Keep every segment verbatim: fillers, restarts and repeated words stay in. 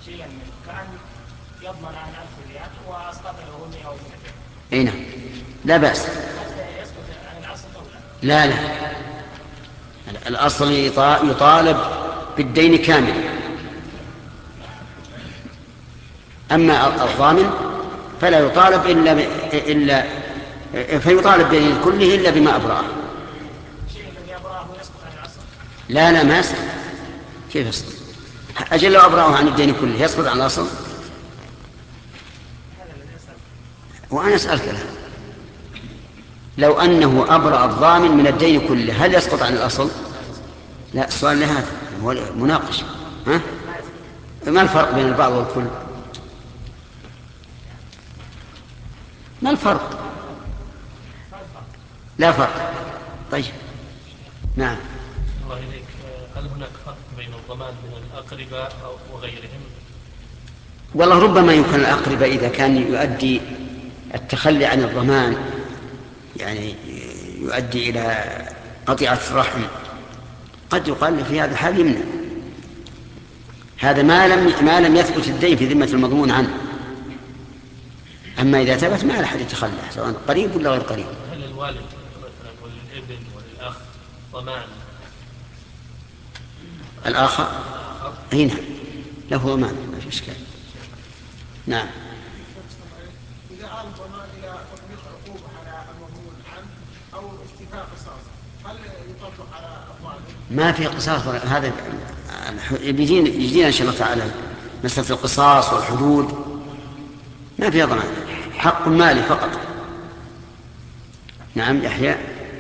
شيئا منه كان يضمن عن ألف ريال وأسقط له مئة أو مئتين. أي نعم لا بأس. يسقط عن الأصل أو لا؟ لا لا، الأصل يطالب بالدين كامل. أما الضامن فلا يطالب إلا, ب... إلا فيطالب بالدين كله إلا بما أبرأه. لا لا ما يسقط. كيف يسقط؟ أجل لو أبرأه عن الدين كله يسقط عن الأصل. وأنا أسألك الآن لو أنه أبرأ الضامن من الدين كله هل يسقط عن الأصل؟ لا، السؤال لهذا هو مناقش. ها؟ ما الفرق بين البعض والكل؟ ما الفرق؟ لا فرق. طيب نعم. الله إليك، هل هناك فرق بين الضمان من الأقرباء وغيرهم؟ والله ربما يمكن الأقرباء إذا كان يؤدي التخلي عن الضمان يعني يؤدي إلى قطيعة الرحم قد يقال في هذا الحال يمنع. هذا ما لم ما لم يثبت الدين في ذمة المضمون عنه. أما إذا ثبت ما له أحد يتخلى سواء قريب ولا غير قريب. هل الوالد مثلا والابن والأخ ضمان؟ الآخر هنا له ضمان ما في إشكال. نعم. إذا آل الضمان إلى تطبيق عقوبة على المضمون عنه أو استيفاء قصاص هل يطبق على الضامن؟ ما في قصاص. هذا يجينا يجينا إن شاء الله تعالى مسألة القصاص والحدود ما فيها ضمان، حق مالي فقط. نعم يحيى.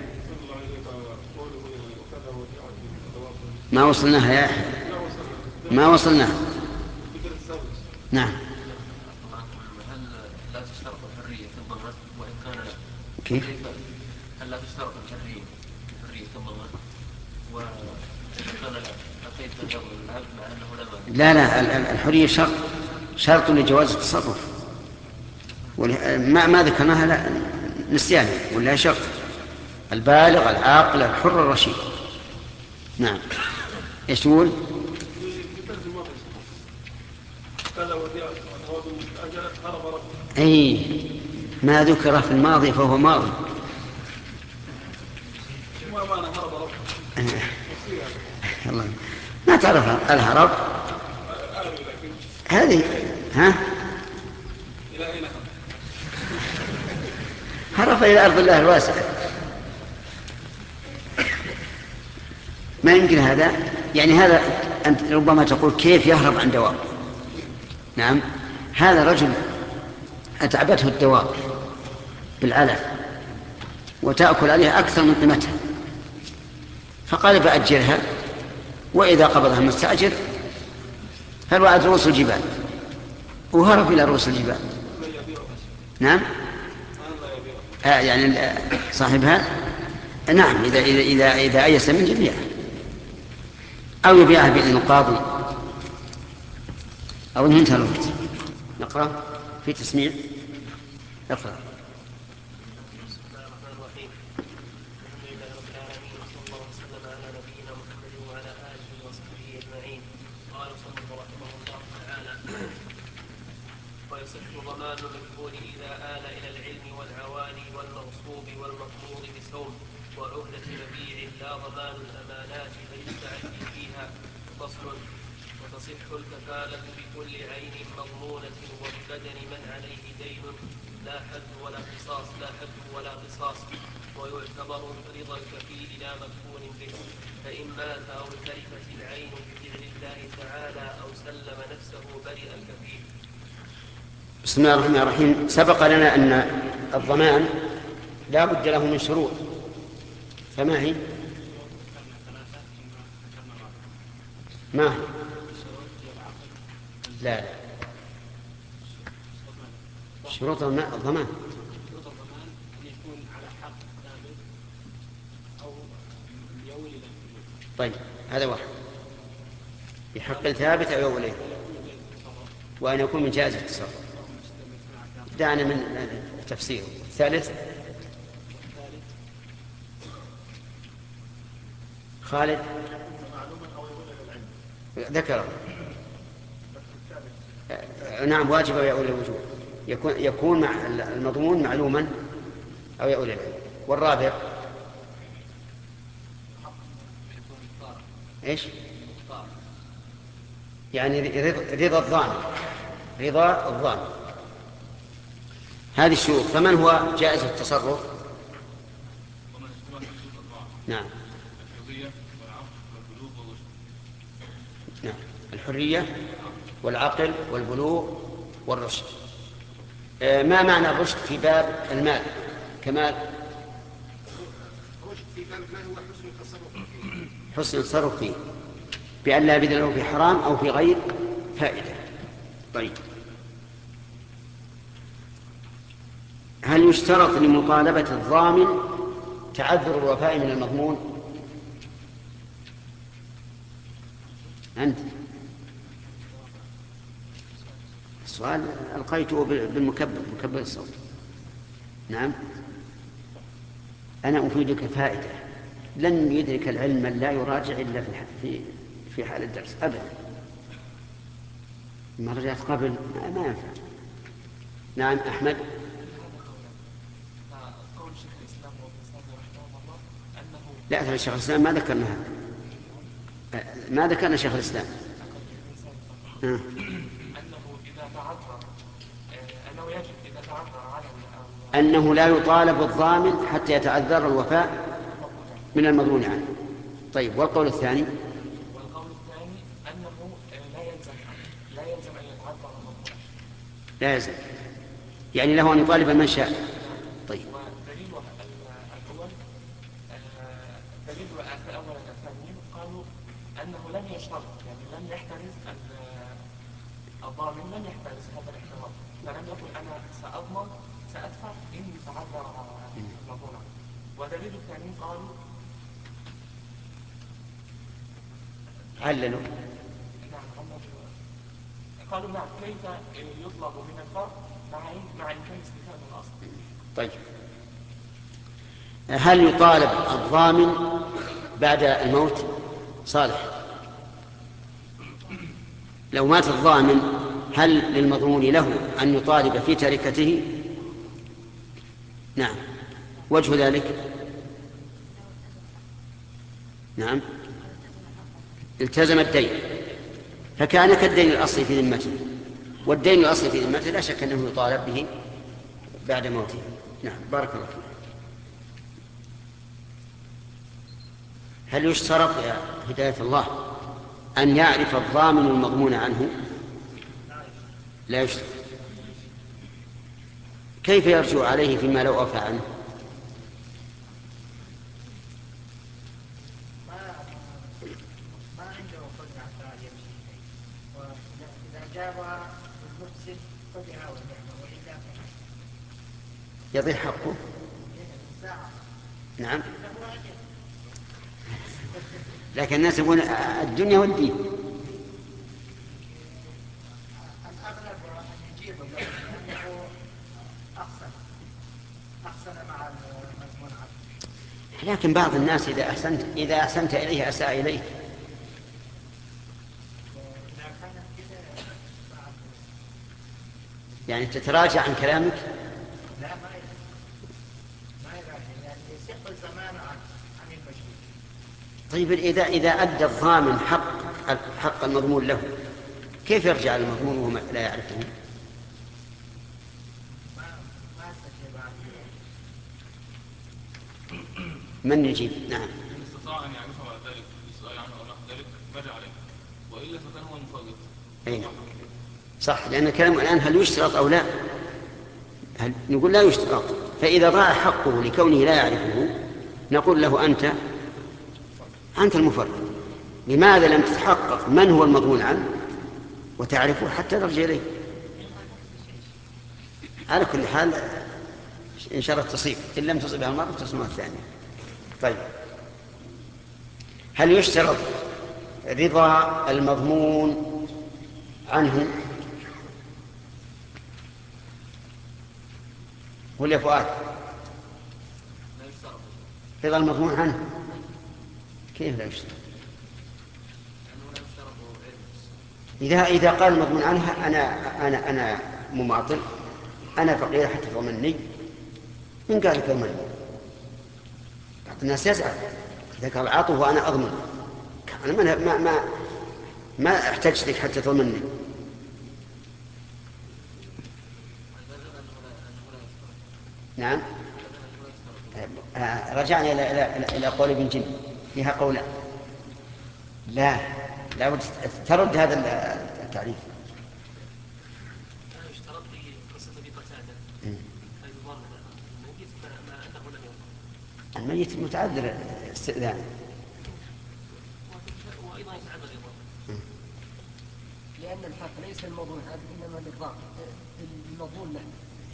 ما وصلناها يا يحيى، ما وصلناها. نعم. هل لا تشترط الحرية في الضمان وإن كان لا؟ كيف؟ هل لا تشترط الحرية الحرية في الضمان وإن كان لا؟ فكيف تجرب العبد مع أنه لا مانع؟ لا لا، الحرية شرط شرط لجواز التصرف. ما ما ذكرناها لا نسيان ولا شرط. البالغ العاقل الحر الرشيد. نعم. ايش تقول؟ اي ما ذكر في الماضي فهو ماضي. الله ما تعرف الهرب هذه. ها؟ هرب إلى أرض الله الواسعة. ما يمكن هذا. يعني هذا أنت ربما تقول كيف يهرب عن دواب. نعم. هذا رجل أتعبته الدواب بالعلف وتأكل عليها أكثر من قيمتها فقال بأجرها وإذا قبضها المستأجر فالوعد رؤوس الجبال وهرب إلى رؤوس الجبال. نعم. آه يعني صاحبها نعم إذا إذا إذا إذا أيس من يبيعها أو يبيعها بإذن القاضي أو انتهى الوقت. نقرأ في تسميع. نقرأ. ويصح ضمان المجهول إذا آل إلى العلم والعوالي والمغصوب والمطلوب بسوم وعهدة مبيع لا ضمان الأمانات فيستعدي فيها. فصل. وتصح الكفالة بكل عين مضمونة وببدن من عليه دين لا حد ولا قصاص لا حد ولا قصاص ويعتبر رضا الكفيل لا مكفول به فإن مات أو تلفت العين بفعل الله تعالى أو سلم نفسه برئ الكفيل. بسم الله الرحمن الرحيم. سبق لنا أن الضمان لا بد له من شروط فما هي؟ ما هي؟ لا لا شروط الضمان الضمان أن يكون على حق ثابت أو يولي له. طيب هذا واحد بحق ثابت أو يولي وأن يكون من جائز التصرف. دعنا من التفسير. الثالث خالد ذكره. نعم واجب أو يؤول الوجوب، يكون يكون مع المضمون معلوما أو يؤول العلم. والرابع إيش؟ يعني رضا الضامن، رضا الضامن. هذه الشروط. فمن هو جائز التصرف؟ نعم نعم الحرية والعقل والبلوغ والرشد. ما معنى الرشد في باب المال؟ كمال الرشد في باب المال هو حسن التصرف فيه، حسن التصرف فيه بأن لا يبذل له في حرام أو في غير فائدة. طيب، هل يشترط لمطالبة الضامن تعذر الوفاء من المضمون؟ أنت السؤال ألقيته بالمكبر، مكبر الصوت. نعم، أنا أفيدك فائدة. لن يدرك العلم من لا يراجع إلا في في حال الدرس أبدا. ما رجعت قبل ما ينفع. نعم أحمد. لا ترى شيخ الإسلام ما ذكرنا هذا، ما ذكرنا شيخ الإسلام. آه. أنه إذا تعذر أنه يجب إذا تعذر على أنه لا يطالب الضامن حتى يتعذر الوفاء من المضمون عنه. طيب، والقول الثاني؟ والقول الثاني أنه لا يلزم لا يلزم أن يتعذر المضمون. لا يلزم، يعني له أن يطالب من شاء. طيب، ودليل الأول دليل الأول الثانيين قالوا أنه لم يشترط، يعني لم يحترز الضامن، لم يحترز هذا الاحتراز، فلم يقل أنا سأضمن سأدفع إن تعذر المضمون. ودليل الثانيين قالوا عللوا. نعم قالوا نعم كيف يطلب من الفرد مع مع إمكان استفادة الأصل. طيب، هل يطالب الضامن بعد الموت؟ صالح، لو مات الضامن هل للمضمون له أن يطالب في تركته؟ نعم. وجه ذلك؟ نعم، التزم الدين فكان كالدين الأصلي في ذمته، والدين الأصلي في ذمته لا شك أنه يطالب به بعد موته. نعم، بارك الله فيك. هل يشترط يا هداية الله أن يعرف الضامن المضمون عنه؟ لا يشترط. كيف يرجع عليه فيما لو أوفى عنه؟ ما عنده قدرة على يمشي، وإذا جاب المفسد فبها والنعمة، وإلا يضيع حقه. نعم، لكن الناس يقول الدنيا والدين. الأغلب أن يجيب لأنه أحسن أحسن مع المضمون عنه. لكن بعض الناس إذا أحسنت إذا أحسنت إليه أساء إليك. يعني تتراجع عن كلامك؟ لا، ما ما يراجع، يعني يسق الزمان عن عن المشهور. طيب، إذا إذا أدى الضامن حق حق المضمون له، كيف يرجع المضمون وهو لا يعرفه؟ ما ما استجيب عليه. من يجيب؟ نعم. إن استطاع أن يعرفه بعد ذلك بالسؤال عنه أو نحو ذلك رجع عليه، وإلا فكان هو المفرط. أي نعم، صح، لأن الكلام الآن هل يشترط أو لا؟ هل نقول لا يشترط. فإذا ضاع حقه لكونه لا يعرفه نقول له أنت أنت المفرط. لماذا لم تتحقق من هو المضمون عنه وتعرفه حتى ترجع إليه؟ على كل حال إن شاء الله تصيب، إن لم تصبها المرة تصيبها الثانية. طيب، هل يشترط رضا المضمون عنه؟ ولا فؤاد؟ رضا المضمون عنه كيف لا يشترط؟ إذا إذا قال المضمون عنها أنا أنا أنا مماطل، أنا فقير حتى تضمني، من قال لك ضمني؟ بعض الناس يزعل إذا قال عاطه وأنا أضمن، أنا ما ما ما, ما احتجت لك حتى تضمني. نعم. رجعنا إلى إلى إلى قول ابن جن فيها قولا. لا لا بد ترد هذا التعريف. أنا اشترطت في قصة أبي قتادة فيضمن الميت ما أنه لم يضمن. الميت متعذر استئذان. وأيضا يتعذر يضمن. لأن الحق ليس المضمون هذا إنما للضامن المضمون له.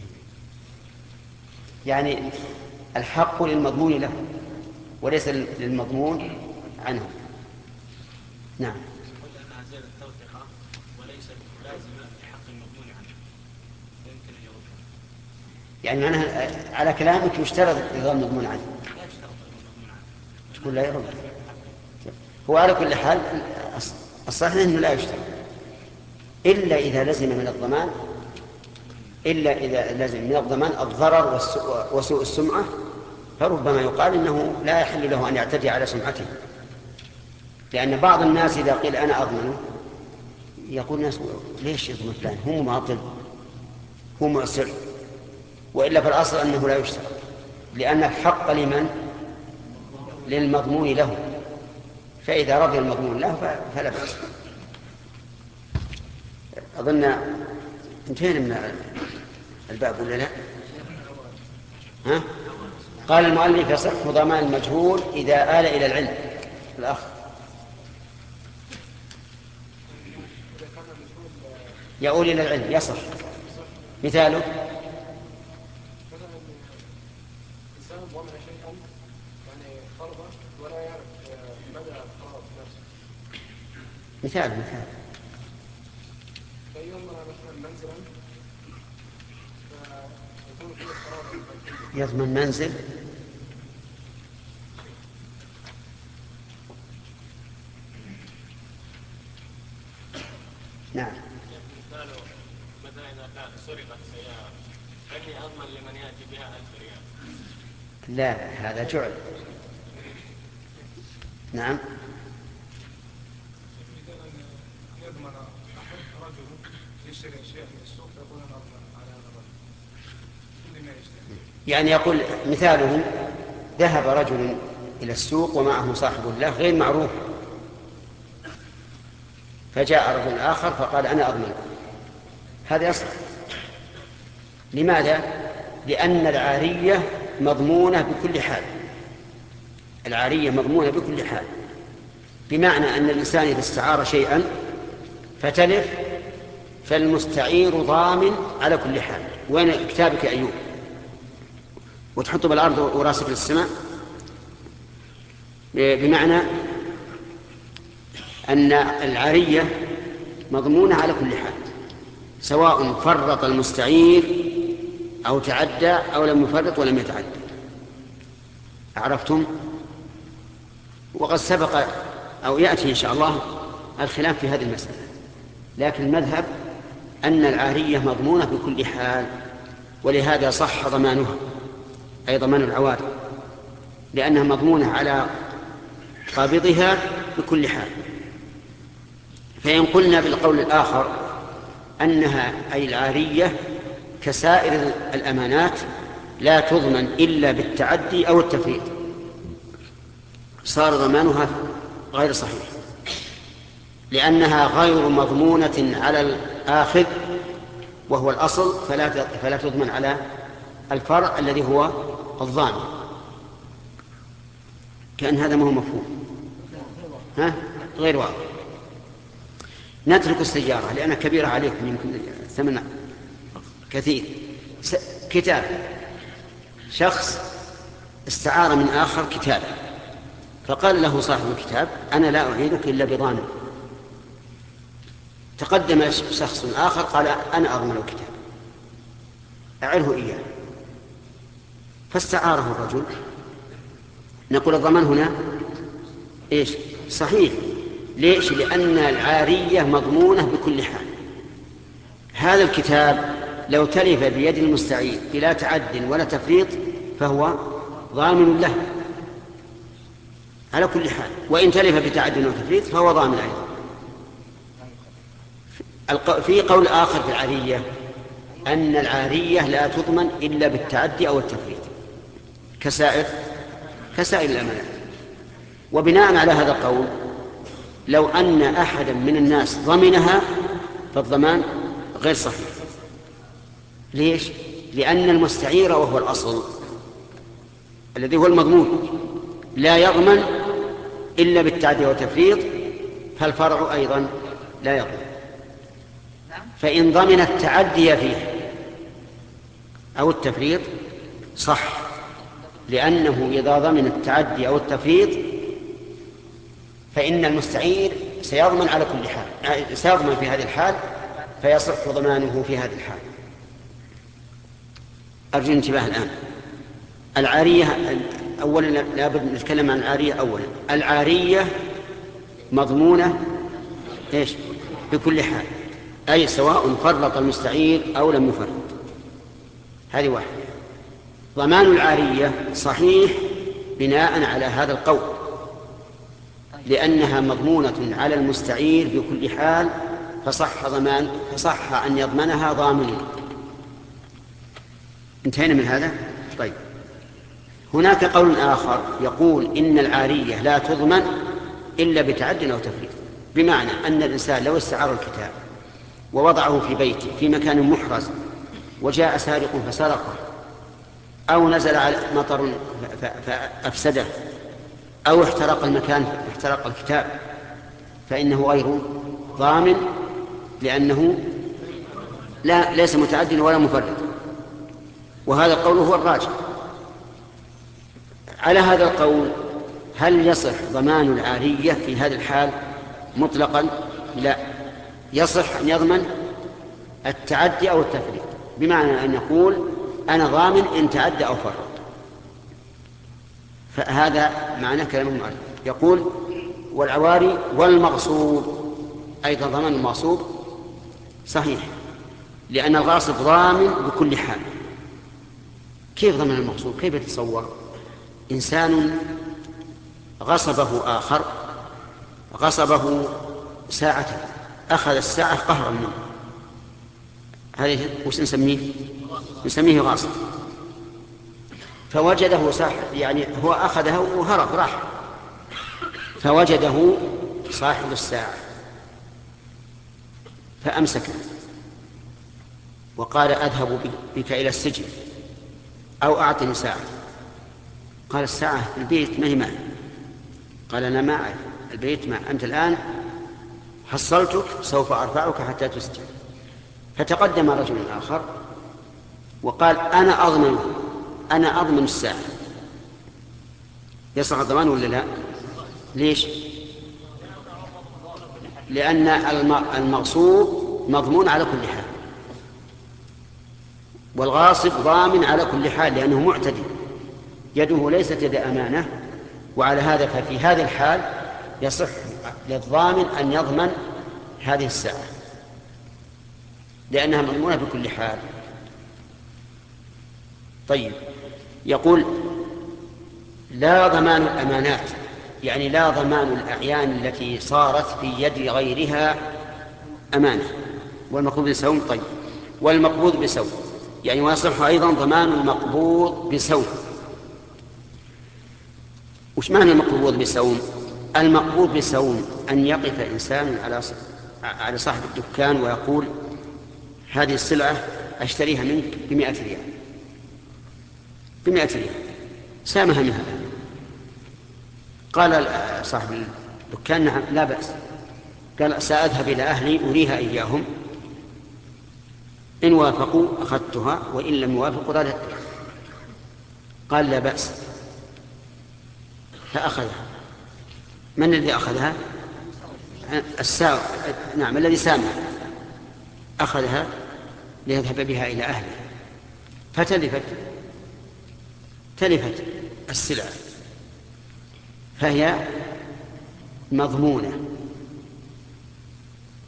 يعني الحق للمضمون له وليس للمضمون عنه. نعم. قلت أنها زيادة توثيقة وليست لازمة لحق المضمون عنه، يمكن أن يرد. يعني معناها على كلامك يشترط إلغاء المضمون عنه. لا يشترط المضمون عنه. تقول لا يرد. هو على كل حال الصحيح أنه لا يشترط إلا إذا لزم من الضمان، إلا إذا لزم من الضمان الضرر وسوء السمعة، فربما يقال إنه لا يحل له أن يعتدي على سمعته. لأن بعض الناس إذا قيل أنا أضمنه يقول الناس ليش يضمن فلان؟ هو مماطل، هو مؤسر. وإلا في الأصل أنه لا يشترط، لأن الحق لمن؟ للمضمون له، فإذا رضي المضمون له فلا بأس. أظن انتهينا من الباب ولا لا؟ ها؟ قال المؤلف يصح ضمان المجهول إذا آل إلى العلم. الأخ يؤول إلى العلم يصح. مثاله مثلا إنسان ضمن شيئا يعني فرضا ولا يعرف مدى القرار نفسه. مثال مثال فيضمن مثلا منزلا فيكون فيه القرار يضمن منزل. نعم. مثاله مثلا إذا كان سرقت سيارة فإني أضمن لمن يأتي بها ألف ريال. لا هذا جعل. نعم. يضمن أحد رجل يشتري شيئا من السوق فيقول أنا أضمن على هذا الرجل كل ما يشتري. يعني يقول مثاله ذهب رجل إلى السوق ومعه صاحب له غير معروف، فجاء رجل آخر فقال أنا أضمن. هذا يصح. لماذا؟ لأن العارية مضمونة بكل حال. العارية مضمونة بكل حال، بمعنى أن الإنسان إذا استعار شيئا فتلف فالمستعير ضامن على كل حال. وين كتابك يا أيوب؟ وتحطه بالأرض وراسك للسماء، بمعنى أن العارية مضمونة على كل حال، سواء فرط المستعير أو تعدى أو لم يفرط ولم يتعدى. عرفتم؟ وقد سبق أو يأتي إن شاء الله الخلاف في هذه المسألة، لكن المذهب أن العارية مضمونة بكل حال، ولهذا صح ضمانها أي ضمان العواري، لأنها مضمونة على قابضها بكل حال. فإن قلنا بالقول الآخر أنها أي العارية كسائر الأمانات لا تضمن إلا بالتعدي أو التفريط، صار ضمانها غير صحيح، لأنها غير مضمونة على الآخذ وهو الأصل، فلا فلا تضمن على الفرع الذي هو الضامن. كأن هذا ما هو مفهوم، ها؟ غير واضح. نترك السيارة لأنها كبيرة عليكم، يمكن ثمن كثير. كتاب، شخص استعار من آخر كتابا فقال له صاحب الكتاب أنا لا أعيدك إلا بضامن. تقدم شخص آخر قال أنا أضمن الكتاب أعره إياه، فاستعاره الرجل. نقول الضمان هنا إيش؟ صحيح، ليش؟ لأن العارية مضمونة بكل حال. هذا الكتاب لو تلف بيد المستعير بلا تعد ولا تفريط فهو ضامن له على كل حال، وإن تلف بتعد وتفريط فهو ضامن أيضا. في قول آخر في العارية أن العارية لا تضمن إلا بالتعدي أو التفريط كسائر كسائر الأمانات. وبناء على هذا القول لو أن أحدا من الناس ضمنها فالضمان غير صحيح. ليش؟ لأن المستعير وهو الأصل الذي هو المضمون لا يضمن إلا بالتعدي والتفريط، فالفرع أيضا لا يضمن. فإن ضمن التعدي فيه أو التفريط صح، لأنه إذا ضمن التعدي أو التفريط فإن المستعير سيضمن على كل حال، سيضمن في هذه الحال فيصح ضمانه في هذه الحال. أرجو الانتباه الآن. العارية أولا لابد نتكلم عن العارية أولا. العارية مضمونة إيش؟ بكل حال، أي سواء فرط المستعير أو لم يفرط. هذه واحدة. ضمان العارية صحيح بناء على هذا القول، لأنها مضمونة على المستعير بكل حال فصح ضمان فصح أن يضمنها ضامن. انتهينا من هذا؟ طيب. هناك قول آخر يقول إن العارية لا تضمن إلا بتعد أو تفريط، بمعنى أن الإنسان لو استعار الكتاب ووضعه في بيته في مكان محرز وجاء سارق فسرقه، أو نزل على مطر فأفسده، أو احترق المكان احترق الكتاب، فإنه غير ضامن لأنه لا ليس متعد ولا مفرد. وهذا القول هو الراجح. على هذا القول هل يصح ضمان العارية في هذه الحال مطلقا؟ لا، يصح أن يضمن التعدي أو التفريط، بمعنى أن يقول أنا ضامن إن تعدى أو فرط. فهذا معنى كلام المؤلف. يقول والعواري والمغصوب أيضا ضمان المغصوب صحيح، لأن الغاصب ضامن بكل حال. كيف ضمن المغصوب؟ كيف يتصور؟ إنسان غصبه آخر، غصبه ساعة، أخذ الساعة قهرا منه، هذه وش نسميه؟ نسميه غاصب. فوجده صاحب، يعني هو أخذها وهرب راح، فوجده صاحب الساعة فأمسكه وقال أذهب بك إلى السجن أو أعطني ساعة. قال الساعة في البيت ما هي معي. قال أنا ما أعرف البيت مع أنت الآن حصلتك سوف أرفعك حتى تسجن. فتقدم رجل آخر وقال أنا أضمن أنا أضمن الساعة. يصح الضمان ولا لا؟ ليش؟ لأن المغصوب مضمون على كل حال، والغاصب ضامن على كل حال لأنه معتدي، يده ليست يد أمانة. وعلى هذا ففي هذه الحال يصح للضامن أن يضمن هذه الساعة لأنها مضمونة بكل حال. طيب. يقول لا ضمان الأمانات، يعني لا ضمان الأعيان التي صارت في يد غيرها أمانة، والمقبوض بسوم. طيب. والمقبوض بسوم، يعني ويصح أيضا ضمان المقبوض بسوم. وش معنى المقبوض بسوم؟ المقبوض بسوم أن يقف إنسان على على صاحب الدكان ويقول هذه السلعة أشتريها منك بمئة ريال، بمئة ريال، سامها منها. قال صاحب الدكان نعم لا بأس. قال سأذهب إلى أهلي أريها إياهم، إن وافقوا أخذتها وإن لم يوافقوا رددتها. قال لا بأس، فأخذها. من الذي أخذها؟ السا... نعم الذي سامها أخذها ليذهب بها إلى أهله، فتلفت تلفت السلعة، فهي مضمونة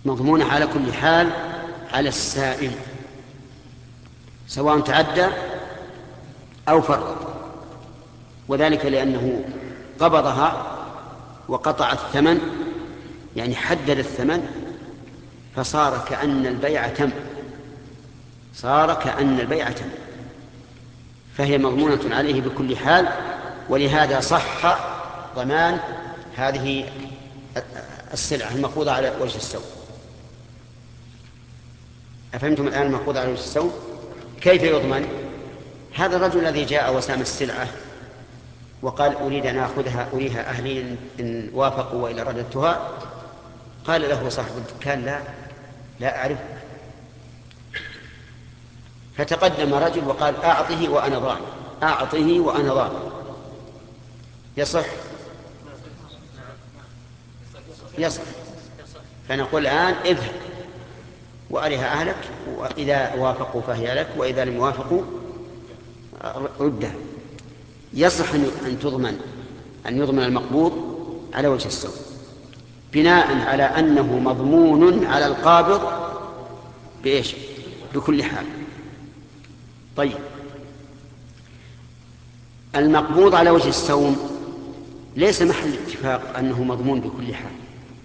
مضمونة على كل حال على السائل، سواء تعدى أو فرط، وذلك لأنه قبضها وقطع الثمن، يعني حدد الثمن، فصار كأن البيع تم، صار كأن البيع تم، فهي مضمونة عليه بكل حال. ولهذا صح ضمان هذه السلعة المقبوضة على وجه السوق. أفهمتم الآن المقبوضة على وجه السوق كيف يضمن؟ هذا الرجل الذي جاء وسام السلعة وقال أريد أن أخذها أريها أهلي إن وافقوا وإلا رددتها، قال له صاحب الدكان لا لا أعرفك، فتقدم رجل وقال أعطه وأنا ضامن، أعطه وأنا ضامن، يصح؟ يصح. فنقول الآن اذهب وأرها أهلك، وإذا وافقوا فهي لك، وإذا لم يوافقوا ردها. يصح أن تضمن أن يضمن المقبوض على وجه السوق بناء على أنه مضمون على القابض بإيش؟ بكل حال. طيب، المقبوض على وجه السوم ليس محل اتفاق أنه مضمون بكل حال،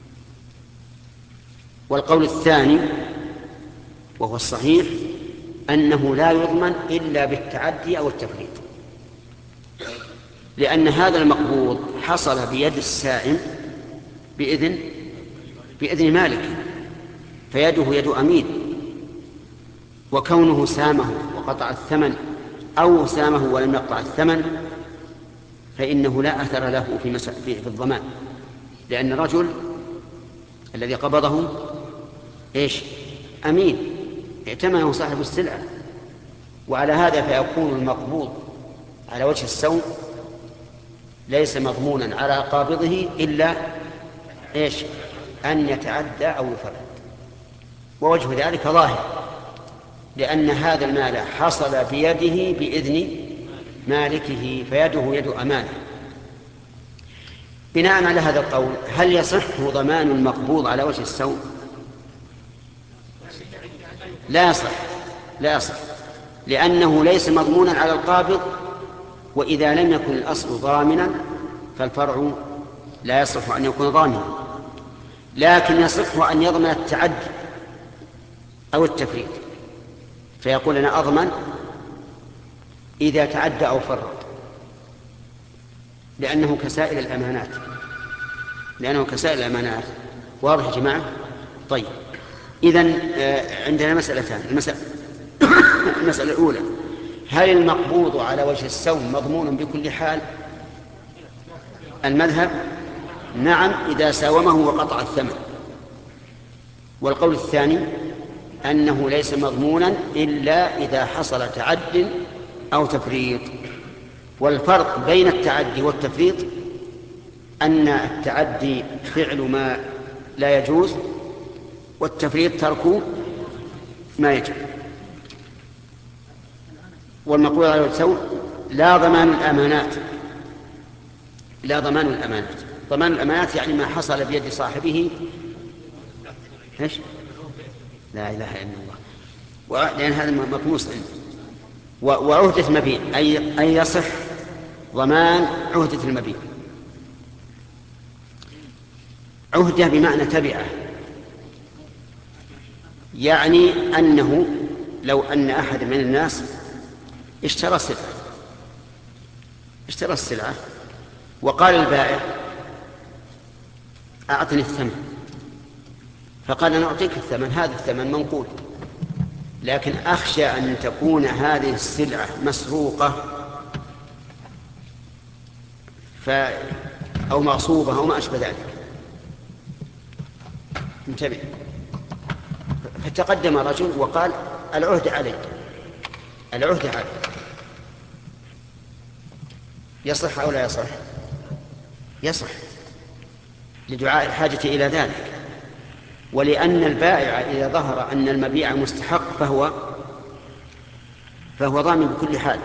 والقول الثاني وهو الصحيح أنه لا يضمن إلا بالتعدي أو التفريط، لأن هذا المقبوض حصل بيد السائم بإذن بإذن مالك، فيده يد أمين، وكونه سامه وقطع الثمن أو سامه ولم يقطع الثمن فإنه لا أثر له في, مس... في الضمان، لأن الرجل الذي قبضه إيش؟ أمين، ائتمنه صاحب السلعة، وعلى هذا فيكون المقبوض على وجه السوم ليس مضمونا على قابضه إلا إيش؟ أن يتعدى أو يفرط. ووجه ذلك ظاهر، لأن هذا المال حصل بيده بإذن مالكه، فيده يد أمانة. بناء على هذا القول هل يصح ضمان المقبوض على وجه السوم؟ لا يصح، لا يصح، لأنه ليس مضمونا على القابض، وإذا لم يكن الأصل ضامنا فالفرع لا يصح أن يكون ضامنا، لكن يصح أن يضمن التعدي أو التفريط، فيقول أنا أضمن إذا تعدى أو فرط، لأنه كسائر الأمانات، لأنه كسائر الأمانات. واضح يا جماعة؟ طيب، إذن عندنا مسألتان. المسألة, المسألة الأولى، هل المقبوض على وجه السوم مضمون بكل حال؟ المذهب نعم إذا ساومه وقطع الثمن. والقول الثاني أنه ليس مضمونا إلا إذا حصل تعد أو تفريط. والفرق بين التعدي والتفريط أن التعدي فعل ما لا يجوز، والتفريط ترك ما يجب. والمقبوض على السوم لا ضمان الأمانات، لا ضمان الأمانات. ضمان الأمانات يعني ما حصل بيد صاحبه إيش؟ لا إله إلا الله، لأن هذا مطموس عنده. وعهدة المبيع أي أي يصح ضمان عهدة المبيع. عهدة بمعنى تبعه، يعني أنه لو أن أحد من الناس اشترى سلعة اشترى السلعة وقال البائع أعطني الثمن، فقال أنا أعطيك الثمن، هذا الثمن منقول، لكن أخشى أن تكون هذه السلعة مسروقة ف... أو مغصوبة أو ما أشبه ذلك، انتبه. فتقدم رجل وقال العهد علي، العهد علي، يصح أو لا يصح؟ يصح لدعاء الحاجة إلى ذلك، ولأن البائع إذا ظهر أن المبيع مستحق فهو فهو ضامن بكل حال.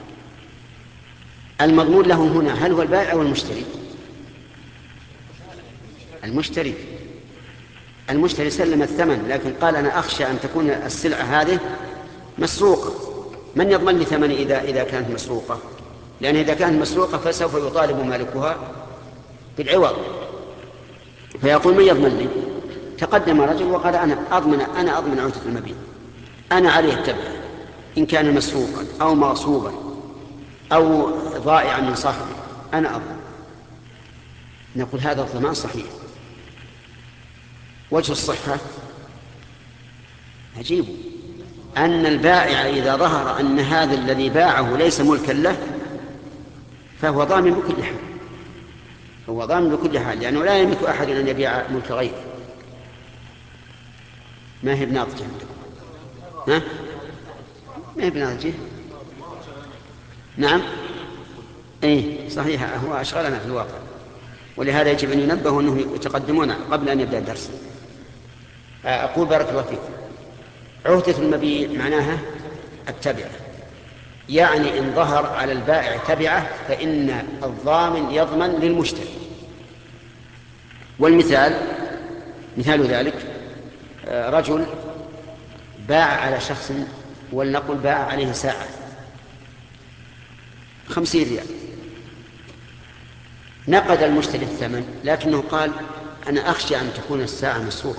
المضمون له هنا هل هو البائع أو المشتري؟ المشتري. المشتري سلم الثمن لكن قال أنا أخشى أن تكون السلعة هذه مسروقة، من يضمن لي ثمني إذا إذا كانت مسروقة؟ لأن إذا كانت مسروقة فسوف يطالب مالكها بالعوض، فيقول من يضمن لي؟ تقدم رجل وقال أنا أضمن أنا أضمن عودة المبيع، أنا عليه التبع إن كان مسروقا أو مغصوبا أو ضائعا من صاحبه أنا أضمن. نقول هذا الضمان صحيح. وجه الصحة عجيب، أن البائع إذا ظهر أن هذا الذي باعه ليس ملكا له فهو ضامن بكل حال، هو ضامن بكل حال، لأنه لا يملك أحد أن يبيع ملك غيره. ما هي بناضجة عندكم؟ ها؟ ما هي بناضجة؟ نعم إيه صحيح، هو أشغلنا في الواقع، ولهذا يجب أن ينبهوا أنهم يتقدمون قبل أن يبدأ الدرس. أقول بارك الله فيكم، عهدة المبيع معناها التبعة، يعني إن ظهر على البائع تبعة فإن الضامن يضمن للمشتري. والمثال مثال ذلك رجل باع على شخص ولنقل باع عليه ساعة خمسين ريال، نقد المشتري الثمن لكنه قال أنا أخشى أن تكون الساعة مسروقة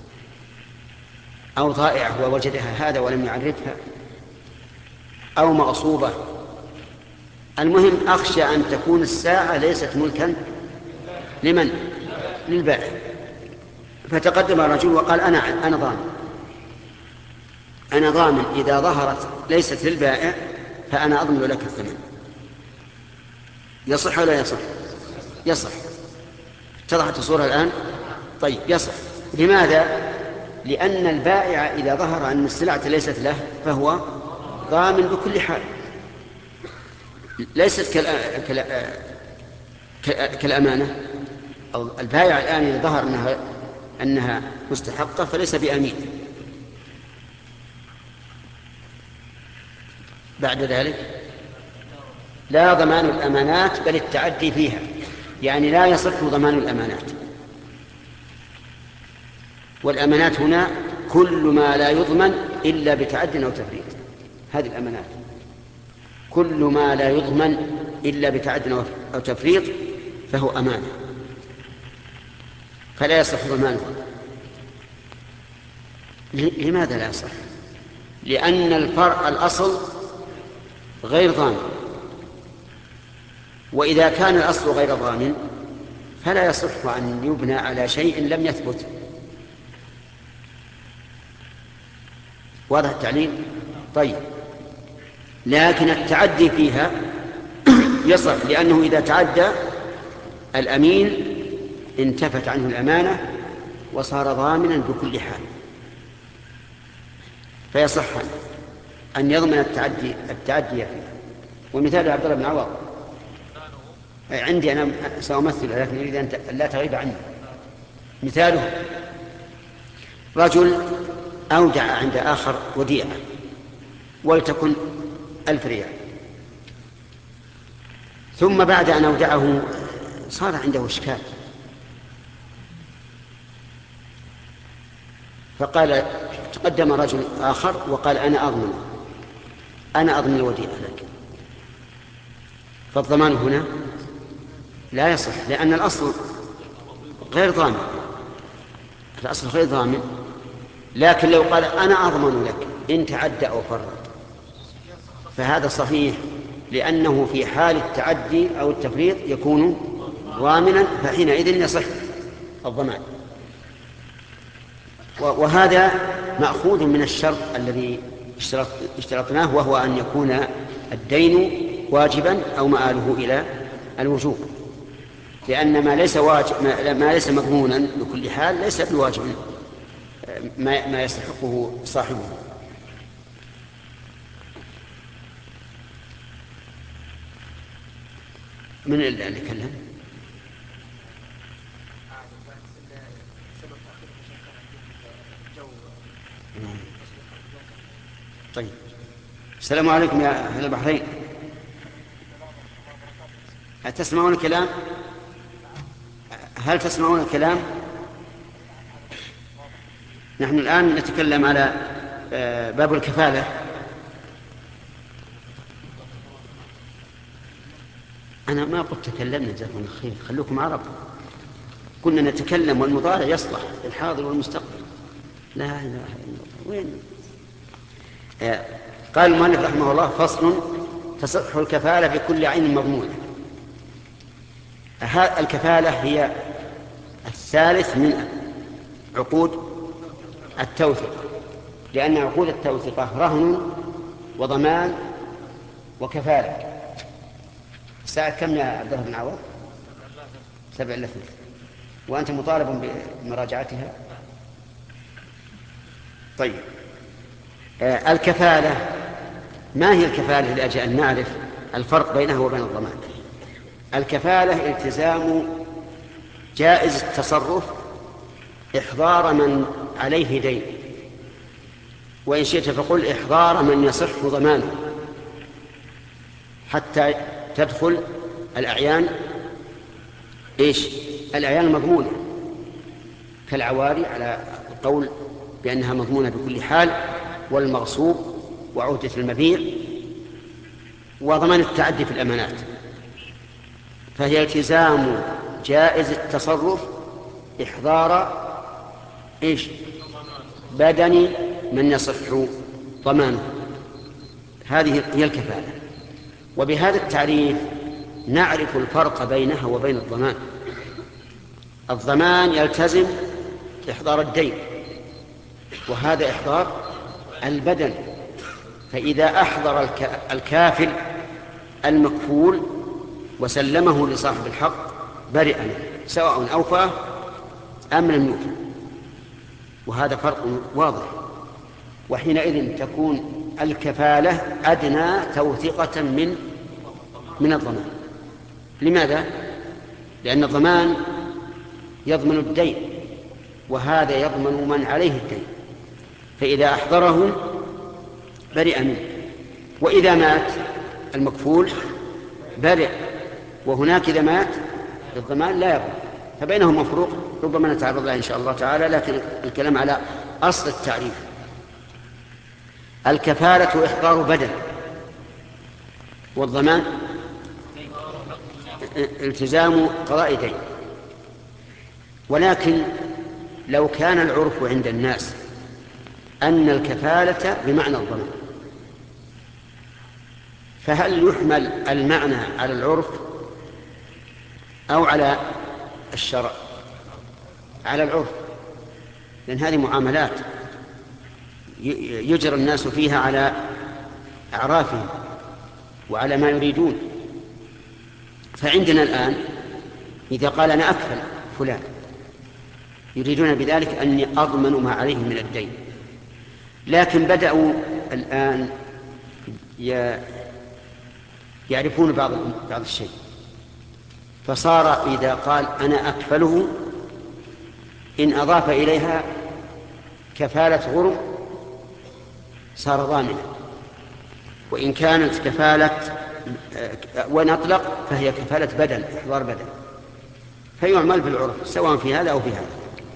أو ضائعة ووجدها هذا ولم يعرفها أو مغصوبة، المهم أخشى أن تكون الساعة ليست ملكا لمن؟ للبائع. فتقدم الرجل وقال أنا أنا ضامن أنا ضامن إذا ظهرت ليست للبائع فأنا أضمن لك الثمن. يصح ولا يصح؟ يصح. اتضحت الصورة الآن؟ طيب يصح. لماذا؟ لأن البائع إذا ظهر أن السلعة ليست له فهو ضامن بكل حال، ليست كالأ... كالأ... كالأمانة. البائع الآن إذا ظهر أنها, أنها مستحقة فليس بأمين. بعد ذلك لا ضمان الأمانات بل التعدي فيها، يعني لا يصح ضمان الأمانات. والأمانات هنا كل ما لا يضمن إلا بتعد أو تفريط، هذه الأمانات كل ما لا يضمن إلا بتعد أو تفريط فهو أمانة، فلا يصح ضمانه. لماذا لا يصح؟ لأن الفرع الأصل غير ضامن، وإذا كان الأصل غير ضامن فلا يصح أن يبنى على شيء لم يثبت. واضح التعليل؟ طيب، لكن التعدي فيها يصح، لأنه إذا تعدى الأمين انتفت عنه الأمانة وصار ضامنا بكل حال، فيصح أن يضمن التعدي التعدي فيها. ومثال عبد الله بن عوض عندي أنا سأمثل لكن أريد أن لا تغيب عني. مثاله رجل أودع عند آخر وديعة ولتكن ألف ريال، ثم بعد أن أودعه صار عنده إشكال فقال تقدم رجل آخر وقال أنا أضمن أنا أضمن الوديعة لك، فالضمان هنا لا يصح، لأن الأصل غير ضامن، الأصل غير ضامن. لكن لو قال أنا أضمن لك إن تعدى أو فرط فهذا صحيح، لأنه في حال التعدي أو التفريط يكون ضامنا، فحينئذ يصح الضمان. وهذا مأخوذ من الشرط الذي اشترطناه، وهو أن يكون الدين واجبا أو مآله إلى الوجوب، لأن ما ليس واجب ما ليس مضمونا بكل حال ليس بواجب ما ما يستحقه صاحبه. من اللي كلم؟ طيب، السلام عليكم يا أهل البحرين، هل تسمعون الكلام؟ هل تسمعون الكلام؟ نحن الآن نتكلم على باب الكفالة. أنا ما قلت تكلمنا جزاكم الله خير، خلوكم عرب. كنا نتكلم والمضارع يصلح الحاضر والمستقبل. لا إله إلا الله. وين؟ قال المؤلف رحمه الله: فصل: تصح الكفالة بكل عين مضمونة. الكفالة هي الثالث من عقود التوثيق، لأن عقود التوثيقة رهن وضمان وكفالة. الساعة كم يا عبد الله بن عوض؟ سبع إلا ثلث، وأنت مطالب بمراجعتها. طيب، آه الكفالة، ما هي الكفالة لأجل أن نعرف الفرق بينها وبين الضمان؟ الكفالة التزام جائز التصرف إحضار من عليه دين، وإن شئت فقل إحضار من يصح ضمانه، حتى تدخل الأعيان إيش؟ الأعيان المضمونة كالعواري على القول بأنها مضمونة بكل حال، والمغصوب وعهدة المبيع وضمان التعدي في الأمانات. فهي التزام جائز التصرف إحضار إيش؟ بدني من يصح ضمانه. هذه هي الكفالة. وبهذا التعريف نعرف الفرق بينها وبين الضمان. الضمان يلتزم إحضار الدين، وهذا إحضار البدن. فإذا أحضر الكافل المكفول وسلمه لصاحب الحق برئ منه، سواء أوفى أم لم يوفى، وهذا فرق واضح. وحينئذ تكون الكفالة أدنى توثيقة من من الضمان. لماذا؟ لأن الضمان يضمن الدين، وهذا يضمن من عليه الدين، فإذا أحضره برئ منه. وإذا مات المكفول برئ، وهناك إذا مات الضمان لا يضمن. فبينهم مفروق ربما نتعرض له إن شاء الله تعالى، لكن الكلام على أصل التعريف. الكفالة إحضار بدن، والضمان التزام قضاء دين. ولكن لو كان العرف عند الناس أن الكفالة بمعنى الضمان، فهل يحمل المعنى على العرف أو على الشرع؟ على العرف، لأن هذه معاملات يجرى الناس فيها على أعرافهم وعلى ما يريدون. فعندنا الآن إذا قال أنا أكفل فلان، يريدون بذلك أني أضمن ما عليه من الدين. لكن بدأوا الآن يعرفون بعض بعض الشيء، فصار إذا قال أنا أكفله إن أضاف إليها كفالة غرم صار ضامنا، وإن كانت كفالة وإن أطلق فهي كفالة بدن، إحضار بدن، فيعمل بالعرف سواء في هذا أو في هذا.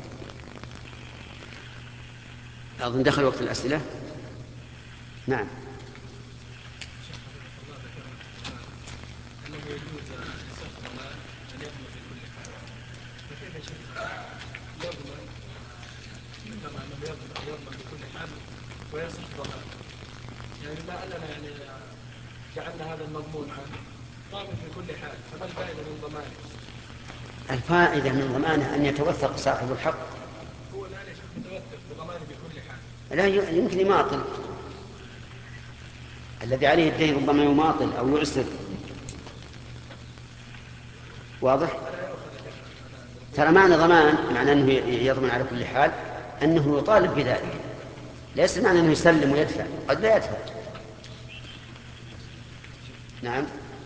أظن دخل وقت الأسئلة. نعم. ويصح ضمان، يعني ما أننا يعني جعلنا هذا المضمون ضامن في كل حال، فما الفائدة من ضمانه؟ الفائدة من ضمانه أن يتوثق صاحب الحق. هو لا يشوف يتوثق بضمانه بكل حال. لا يمكن يماطل، الذي عليه الدين ربما يماطل أو يعسر. واضح؟ ترى معنى ضمان معنى أنه يضمن على كل حال أنه يطالب بذلك، ليس معنى أنه يسلم ويدفع، قد لا يدفع. نعم.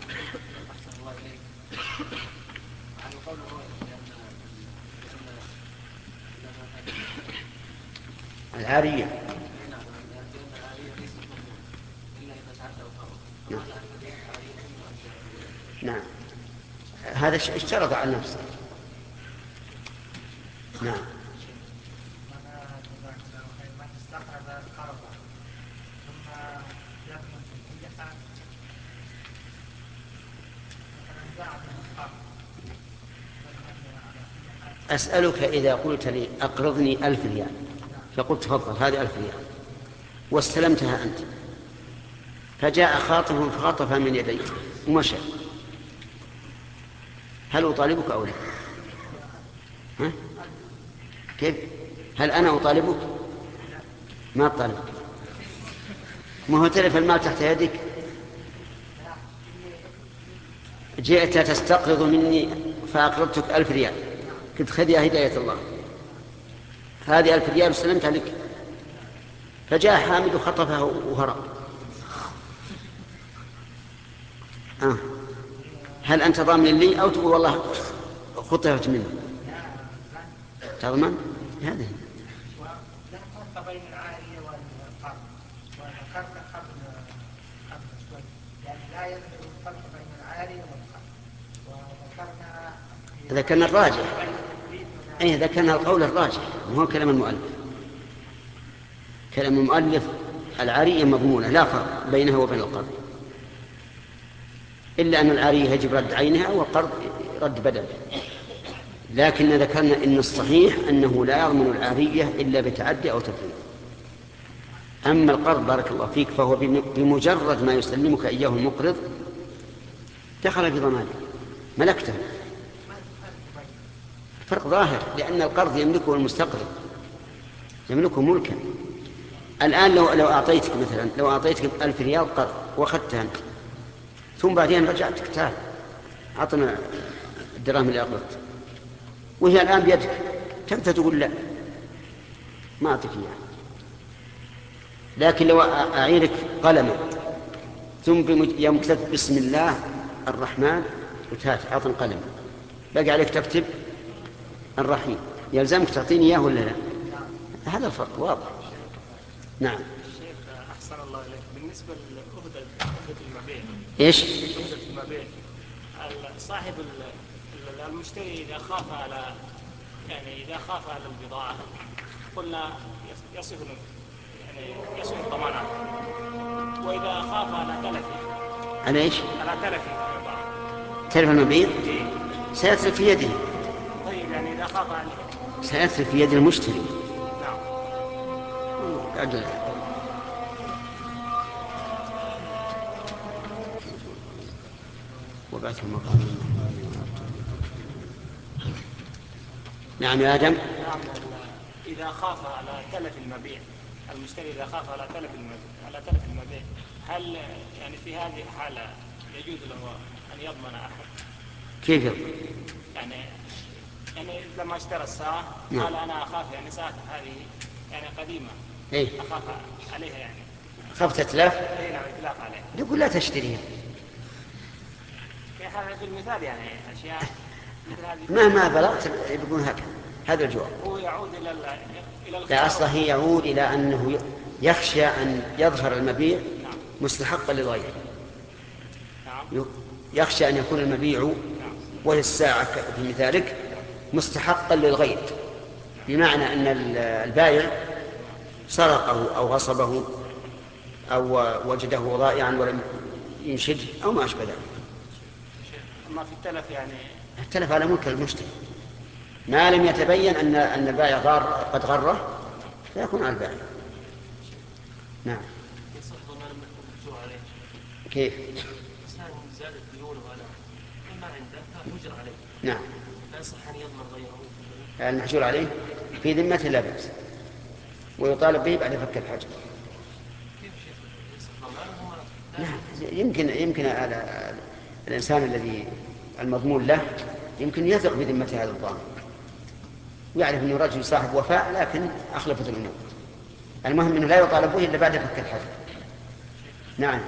العارية. نعم. نعم، هذا اشترط على نفسه. نعم. أسألك إذا قلت لي أقرضني ألف ريال، فقلت تفضل هذه ألف ريال واستلمتها أنت، فجاء خاطف فخطفها من يديك ومشى، هل أطالبك أو لا؟ ها؟ كيف؟ هل أنا أطالبك؟ ما أطالبك، ما هو تلف المال تحت يدك، جئت تستقرض مني فأقرضتك ألف ريال، قلت خذ يا هداية الله هذه ألف ريال وسلمتها لك، فجاء حامد وخطفها وهرب، آه. هل أنت ضامن لي أو تقول والله خطفت منه؟ تضمن؟ هذا لا فرق بين العارية والقرض، وذكرت قبل قبل شوي يعني لا يوجد فرق بين العارية والقرض، وذكرنا ذكرنا الراجح، أي ذكرنا القول الراجح وهو كلام المؤلف. كلام المؤلف العارية مضمونة لا فرق بينها وبين القرض، إلا أن العارية يجب رد عينها والقرض رد بدل، لكن ذكرنا إن الصحيح أنه لا يضمن العارية إلا بتعدي أو تفريط. أما القرض بارك الله فيك فهو بمجرد ما يسلمك إياه المقرض دخل في ضمانه ملكته. فرق ظاهر، لأن القرض يملكه المستقرض، يملكه ملكا. الآن لو لو أعطيتك مثلا لو أعطيتك ألف ريال قرض وأخذتها أنت، ثم بعدين رجعتك تعال أعطنا الدراهم اللي أقرضت وهي الآن بيدك، تبدأ تقول لا ما أعطيك إياها. لكن لو أعيرك قلما ثم يوم كتبت بسم الله الرحمن وتهات أعطن قلم بقى عليك تكتب الرحيم، يلزمك تعطيني إياه ولا لا؟ هذا الفرق واضح. نعم. شيخ أحسن الله إليك، بالنسبة لأهدى المبيع إيش؟ أهدى المبيع صاحب المشتري إذا خاف على يعني إذا خاف على البضاعة قلنا يصف يعني يصف ضمانه، وإذا خاف على تلفه على إيش؟ على تلفه البضاعة تلف المبيع سيتلف في يده. طيب يعني إذا خاف عليه سيتلف في يد المشتري. نعم. أجل. وبعث المقام. نعم يا آدم. نعم. إذا خاف على تلف المبيع المشتري إذا خاف على تلف المبيع على تلف المبيع هل يعني في هذه الحالة يجوز له أن يضمن أحد؟ كيف يضمن؟ يعني يعني لما اشترى الساعة نعم. قال أنا أخاف يعني ساعة هذه يعني قديمة إيه؟ أخاف عليها يعني خفت تتلف؟ إيه نعم إطلاق عليها. يقول لا تشتريها. في هذا في المثال يعني أشياء مثل هذه مهما بلغت يقولون هكذا. هذا الجواب. هو يعود إلى إلى لا أصله يعود إلى أنه يخشى أن يظهر المبيع نعم. مستحقا للغير. نعم. يخشى أن يكون المبيع نعم. وهي الساعة في مثالك مستحقا للغير، بمعنى أن البائع سرقه أو غصبه أو وجده ضائعا ولم ينشده أو ما أشبه ذلك. أما في التلف يعني التلف على ملك المشتري ما لم يتبين أن أن البائع غار قد غره فيكون على البائع. نعم. يصح ضمان المحجور عليه. كيف؟ إنسان زادت ديونه على ما عنده فحجر عليه. نعم. لا يصح أن يضمن غيره. المحجور عليه في ذمته لا بأس ويطالب به بعد فك الحجر. كيف شيخ؟ يصح ضمانه؟ نعم. يمكن يمكن على الإنسان الذي المضمون له يمكن يثق بذمته هذا الضامن ويعرف أنه رجل صاحب وفاء لكن أخلفت الأمور. المهم أنه لا يطالب به إلا بعد فك الحجر. نعم.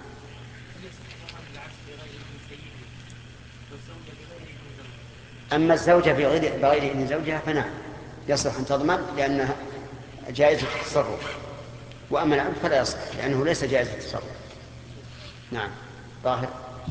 أما الزوجة بغير بغير إذن زوجها فنعم يصلح أن تضمن لأنها جائزة التصرف، وأما العبد فلا يصلح لأنه ليس جائزة التصرف. نعم. طاهر.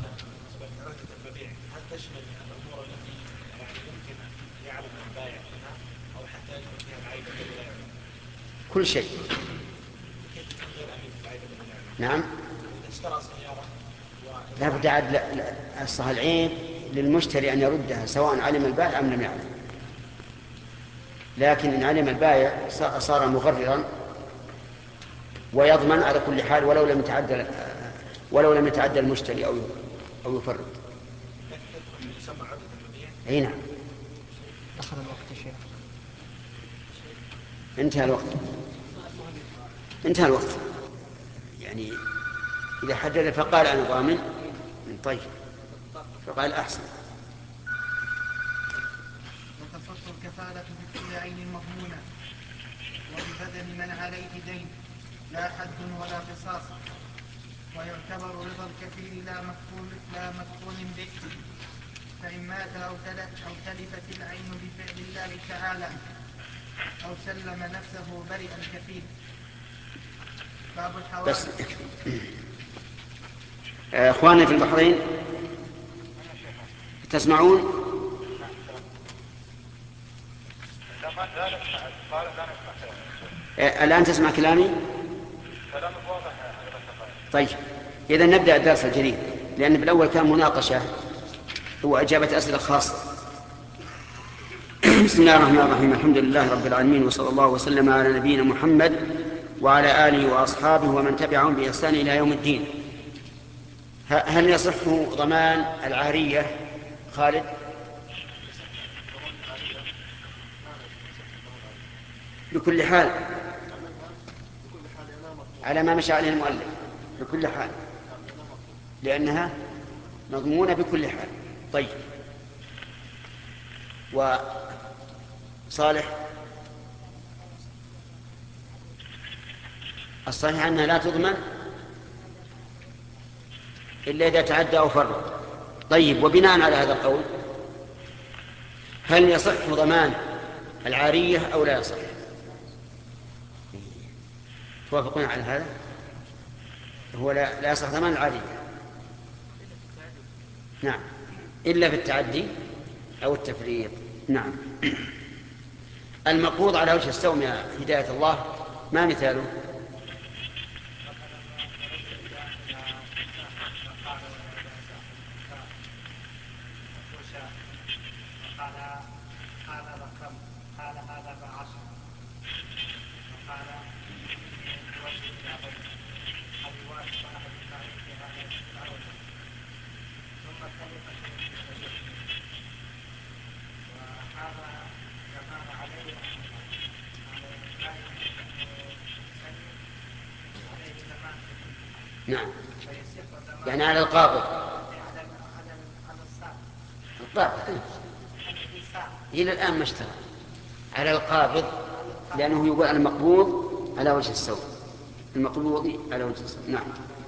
هل تشمل الأمور التي يعني يمكن أن يعلم البائع منها أو حتى يكون فيها العيب الذي لا يعلم؟ كل شيء. كيف يكون غير أمين في العيب الذي لا يعلم؟ نعم. إذا اشترى سيارة لا بد عاد لا- لا- الصح العيب للمشتري أن يردها سواء علم البائع أم لم يعلم. لكن إن علم البائع صار مغررا ويضمن على كل حال ولو لم يتعدى ولو لم يتعدى المشتري أو أو يفرط. أي نعم. دخل الوقت يا شيخ. انتهى الوقت. انتهى الوقت. يعني إذا حدد فقال أنا ضامن طيب فقال أحسن. وتصف الكفالة بكل عين مضمونة وببدن من عليه دين لا حد ولا قصاص، ويعتبر رضا الكفيل لا مكفول لا مكفول به، فإن مات أو تلف أو تلفت العين بفعل الله تعالى أو سلم نفسه برئ الكفيل. باب الحوالي. اخواني في البحرين تسمعون؟ الآن تسمع كلامي؟ طيب إذا نبدأ الدرس الجديد، لأن بالأول كان مناقشة وإجابة أسئلة خاصة. بسم الله الرحمن الرحيم، الحمد لله رب العالمين، وصلى الله وسلم على نبينا محمد وعلى آله وأصحابه ومن تبعهم بإحسان إلى يوم الدين. هل يصح ضمان العارية خالد؟ بكل حال على ما مشى عليه المؤلف، بكل حال لأنها مضمونة بكل حال. طيب وصالح الصحيح أنها لا تضمن إلا إذا تعدى أو فرط. طيب وبناء على هذا القول هل يصح ضمان العارية أو لا يصح؟ توافقون على هذا؟ هو لا, لا يصح ضمان العارية. نعم إلا في التعدي أو التفريط. نعم. المقبوض على وجه السوم يا هداية الله ما مثاله؟ نعم يعني على القابض القابض إلى الآن ما اشترى على القابض، لأنه يقول على المقبوض على وجه السوء، المقبوض على وجه السوء. نعم.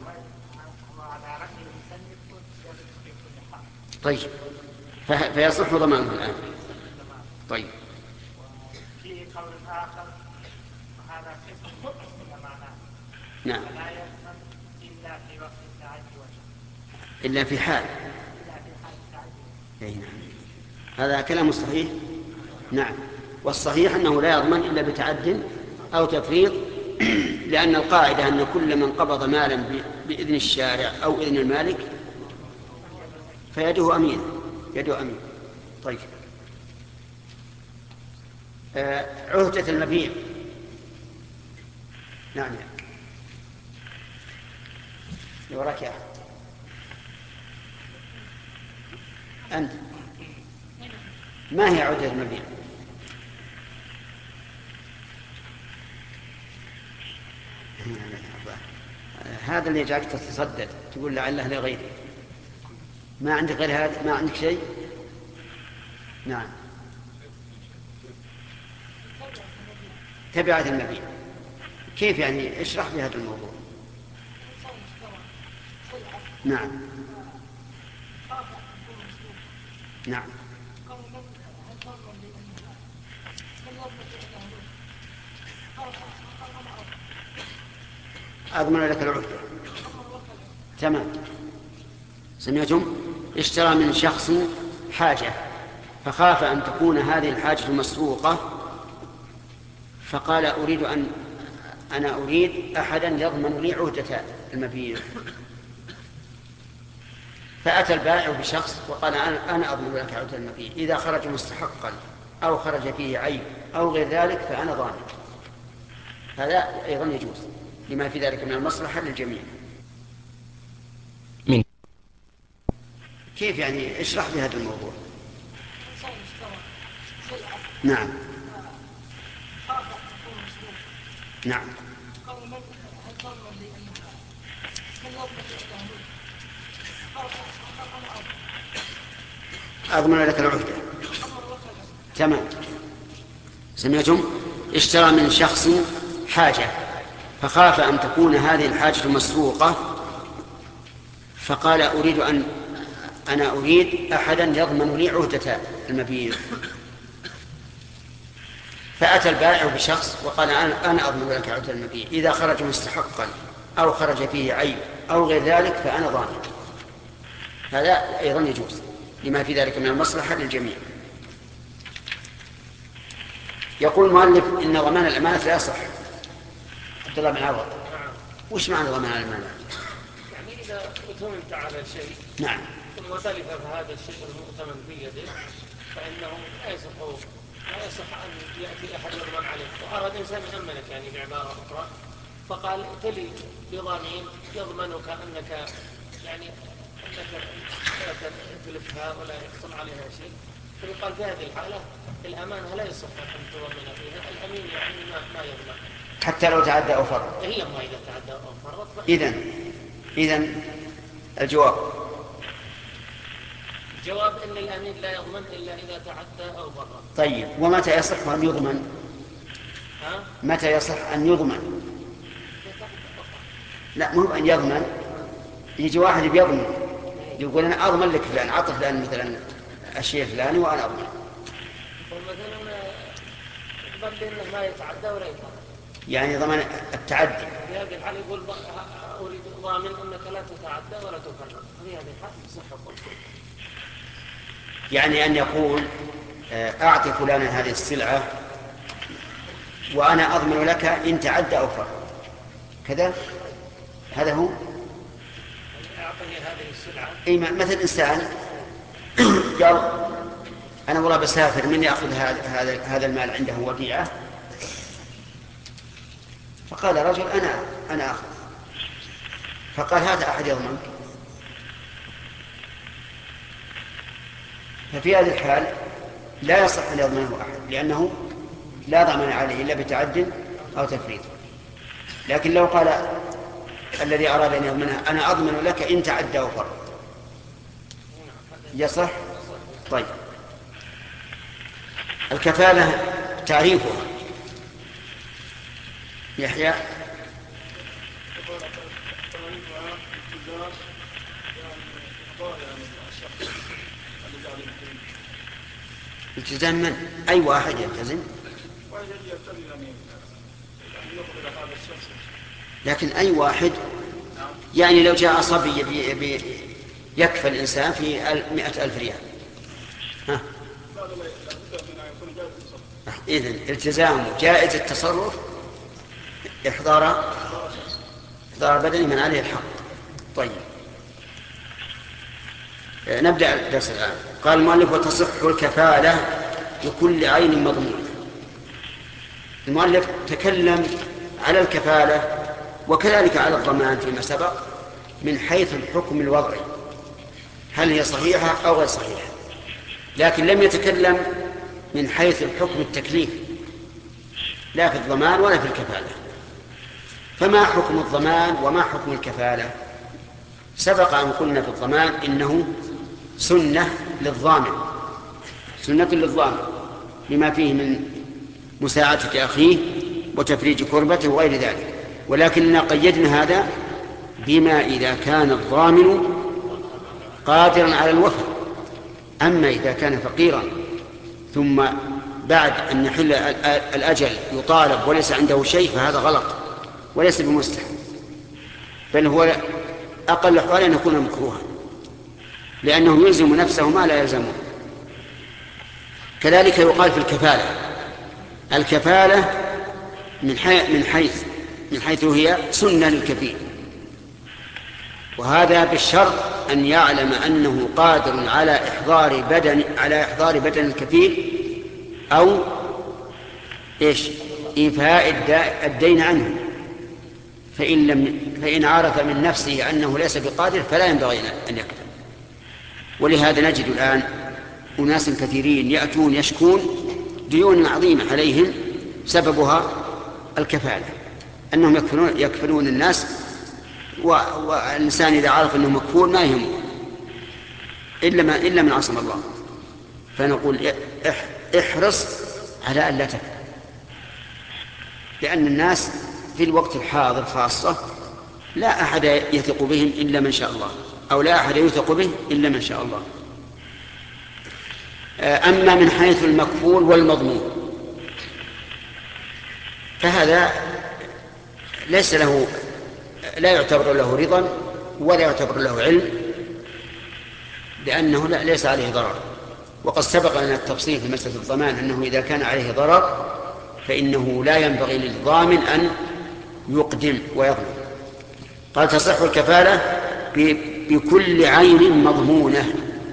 طيب فيصح ضمانه الآن. طيب في قول آخر وهذا قسم معناه نعم لا يضمن إلا في وقت التعدي وجه إلا في حال إلا في حال التعدي. نعم. هذا كلام صحيح. نعم. والصحيح أنه لا يضمن إلا بتعد أو تفريط، لأن القاعدة أن كل من قبض مالا بإذن الشارع أو إذن المالك فيده أمين، يده أمين. طيب آه عهدة المبيع. نعم وراك يا أحد. أنت ما هي عهدة المبيع؟ هذا اللي جاك تتصدد تقول لعله لغيري. ما عندك غير هذا؟ ما عندك شيء؟ نعم. تبعة المبيع كيف يعني؟ اشرح لي هذا الموضوع. نعم نعم أضمن لك العهدة. تمام. سمعتم؟ اشترى من شخص حاجة فخاف أن تكون هذه الحاجة مسروقة، فقال أريد أن أنا أريد أحدا يضمن لي عهدة المبيع. فأتى البائع بشخص وقال أنا أضمن لك عهدة المبيع إذا خرج مستحقا أو خرج فيه عيب أو غير ذلك فأنا ضامن. هذا أيضا يجوز لما في ذلك من المصلحة للجميع. من كيف يعني؟ اشرح لي هذا الموضوع. نعم نعم أضمن لك العهدة. تمام. سمعتم؟ اشترى من شخص حاجة فخاف أن تكون هذه الحاجة مسروقة، فقال أريد أن أنا أريد أحدا يضمن لي عهدة المبيع. فأتى البائع بشخص وقال أنا أنا أضمن لك عهدة المبيع، إذا خرج مستحقا أو خرج فيه عيب أو غير ذلك فأنا ضامن. هذا أيضا يجوز لما في ذلك من المصلحة للجميع. يقول المؤلف إن ضمان الأمانة لا يصح. عبد الله بن عوض، وش معنى ضمان الأمانة؟ يعني إذا أؤتمنت على شيء نعم ثم تلف هذا الشيء المؤتمن بيده فإنه لا يصح لا يصح أن يأتي أحد يضمن عليه. وأراد إنسان يأمنك يعني بعبارة أخرى، فقال ائتلي بضامن يضمنك أنك يعني أنك لا تلفها ولا يحصل عليها شيء. فيقال في هذه الحالة الأمانة لا يصح أن تضمن فيها، الأمين يعني ما, ما يضمن حتى لو تعدى أو فرط. هي ما إذا تعدى أو فرط. إذن إذن الجواب الجواب أن الأمين لا يضمن إلا إذا تعدى أو فرط. طيب، ومتى يصح أن يضمن؟ ها؟ متى يصح أن يضمن؟ لا، مو أن يضمن. يجي واحد بيضمن يقول أنا أضمن لك فلان، عطف فلان مثلا الشيء الفلاني وأنا أضمن. ومثلا يضمن إنه ما يتعدى ولا يفرط، يعني ضمن التعدي. في هذه الحالة يقول أريد ضامن أنك لا تتعدى ولا تفرط. في هذه الحالة يصح قلت. يعني أن يقول أعطي فلانا هذه السلعة وأنا أضمن لك إن تعدى أو فرط كذا. هذا هو. أعطني هذه السلعة. أي مثل إنسان قال أنا والله بسافر، مني أخذ هذا هذا المال عنده وديعة. فقال رجل أنا أنا أخذ. فقال هذا أحد يضمنك. ففي هذه الحال لا يصح أن يضمنه أحد، لأنه لا ضمان عليه إلا بتعد أو تفريط. لكن لو قال الذي أراد أن يضمنها أنا أضمن لك إن تعدى أو فرط يصح. طيب، الكفالة تعريفها يحيى. التزام من؟ أي واحد يلتزم؟ لكن أي واحد، يعني لو جاء صبي يكفى الإنسان في مئة ألف ريال، ها؟ إذن التزامه جائز التصرف إحضار إحضار بدني من عليه الحق. طيب، نبدأ الدرس الآن. قال المؤلف وتصح الكفالة لكل عين مضمونة. المؤلف تكلم على الكفالة وكذلك على الضمان فيما سبق من حيث الحكم الوضعي، هل هي صحيحة أو غير صحيحة، لكن لم يتكلم من حيث الحكم التكليف، لا في الضمان ولا في الكفالة. فما حكم الضمان وما حكم الكفالة؟ سبق أن قلنا في الضمان إنه سنة للضامن، سنة للضامن لما فيه من مساعدة أخيه وتفريج كربته وغير ذلك، ولكننا قيدنا هذا بما إذا كان الضامن قادرا على الوفاء. أما إذا كان فقيرا ثم بعد أن يحل الأجل يطالب وليس عنده شيء فهذا غلط وليس بمستحب، بل هو أقل أحوال أن يكون مكروها، لأنه يلزم نفسه ما لا يلزمه. كذلك يقال في الكفالة، الكفالة من حيث من حيث هي سنة للكفيل، وهذا بالشرط أن يعلم أنه قادر على إحضار بدن على إحضار بدن الكفيل أو إيش إيفاء الدين عنه، فإن, لم فإن عرف من نفسه أنه ليس بقادر فلا ينبغي أن يكفل. ولهذا نجد الآن أناس كثيرين يأتون يشكون ديون عظيمة عليهم سببها الكفالة، أنهم يكفلون, يكفلون الناس، والإنسان إذا عرف أنه مكفول ما يهمه إلا, ما إلا من عصم الله. فنقول احرص على أن لا تكفل، لأن الناس في الوقت الحاضر خاصة لا أحد يثق بهم إلا من شاء الله، أو لا أحد يثق به إلا من شاء الله. أما من حيث المكفول والمضمون فهذا ليس له، لا يعتبر له رضا ولا يعتبر له علم، لأنه ليس عليه ضرر. وقد سبق لنا التفصيل في مسألة الضمان أنه إذا كان عليه ضرر فإنه لا ينبغي للضامن أن يقدم ويظلم. قال تصح الكفالة بكل عين مضمونة.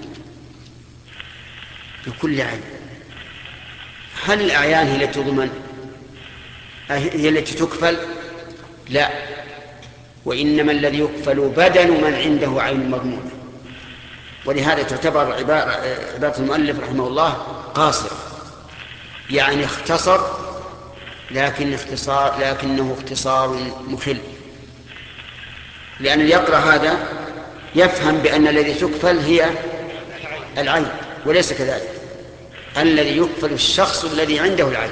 بكل عين، هل الأعيان هي التي تضمن؟ هي التي تكفل؟ لا، وإنما الذي يكفل بدن من عنده عين مضمونة. ولهذا تعتبر عبارة, عبارة المؤلف رحمه الله قاصرة، يعني اختصر لكن اختصار لكنه اختصار مخل، لأن اللي يقرأ هذا يفهم بأن الذي تكفل هي العين، وليس كذلك. الذي يكفل الشخص الذي عنده العين.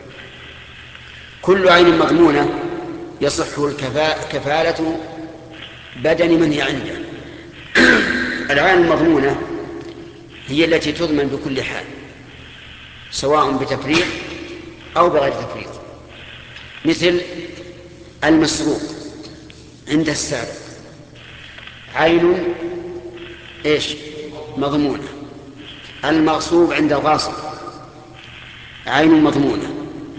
كل عين مضمونة يصح الكفالة بدن من هي عنده. العين المضمونة هي التي تضمن بكل حال، سواء بتفريط أو بغير تفريط، مثل المسروق عند السارق عين إيش مضمونة، المغصوب عند الغاصب عين مضمونة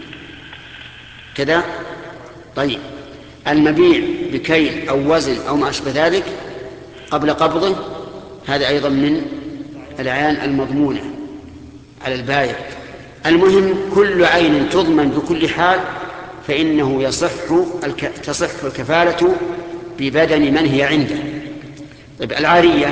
كذا. طيب، المبيع بكيل أو وزن أو ما أشبه ذلك قبل قبضه هذا أيضا من الأعيان المضمونة على البائع. المهم كل عين تضمن بكل حال فإنه يصح الك... تصح الكفالة ببدن من هي عنده. طيب، العارية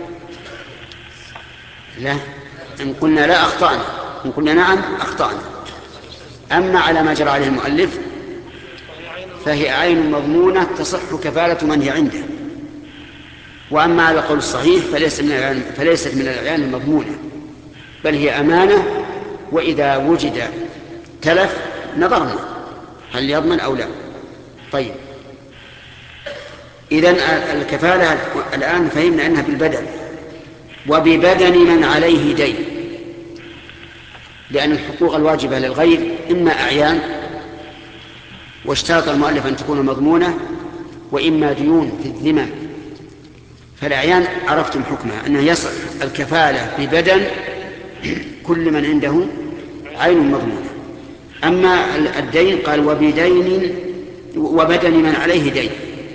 لا، إن قلنا لا أخطأنا، إن قلنا نعم أخطأنا. أما على ما جرى عليه المؤلف فهي عين مضمونة تصح كفالة من هي عنده. وأما على القول الصحيح فليس من العين فليست من الأعيان المضمونة، بل هي أمانة، وإذا وجد تلف نظرنا هل يضمن أو لا. طيب، إذن الكفالة الآن فهمنا أنها بالبدن وببدن من عليه دين، لأن الحقوق الواجبة للغير إما أعيان، واشترط المؤلف أن تكون مضمونة، وإما ديون في الذمم. فالأعيان عرفتم حكمها أنه يصح الكفالة ببدن كل من عنده عين مضمونة. أما الدين قال وبدين وبدن من عليه دين،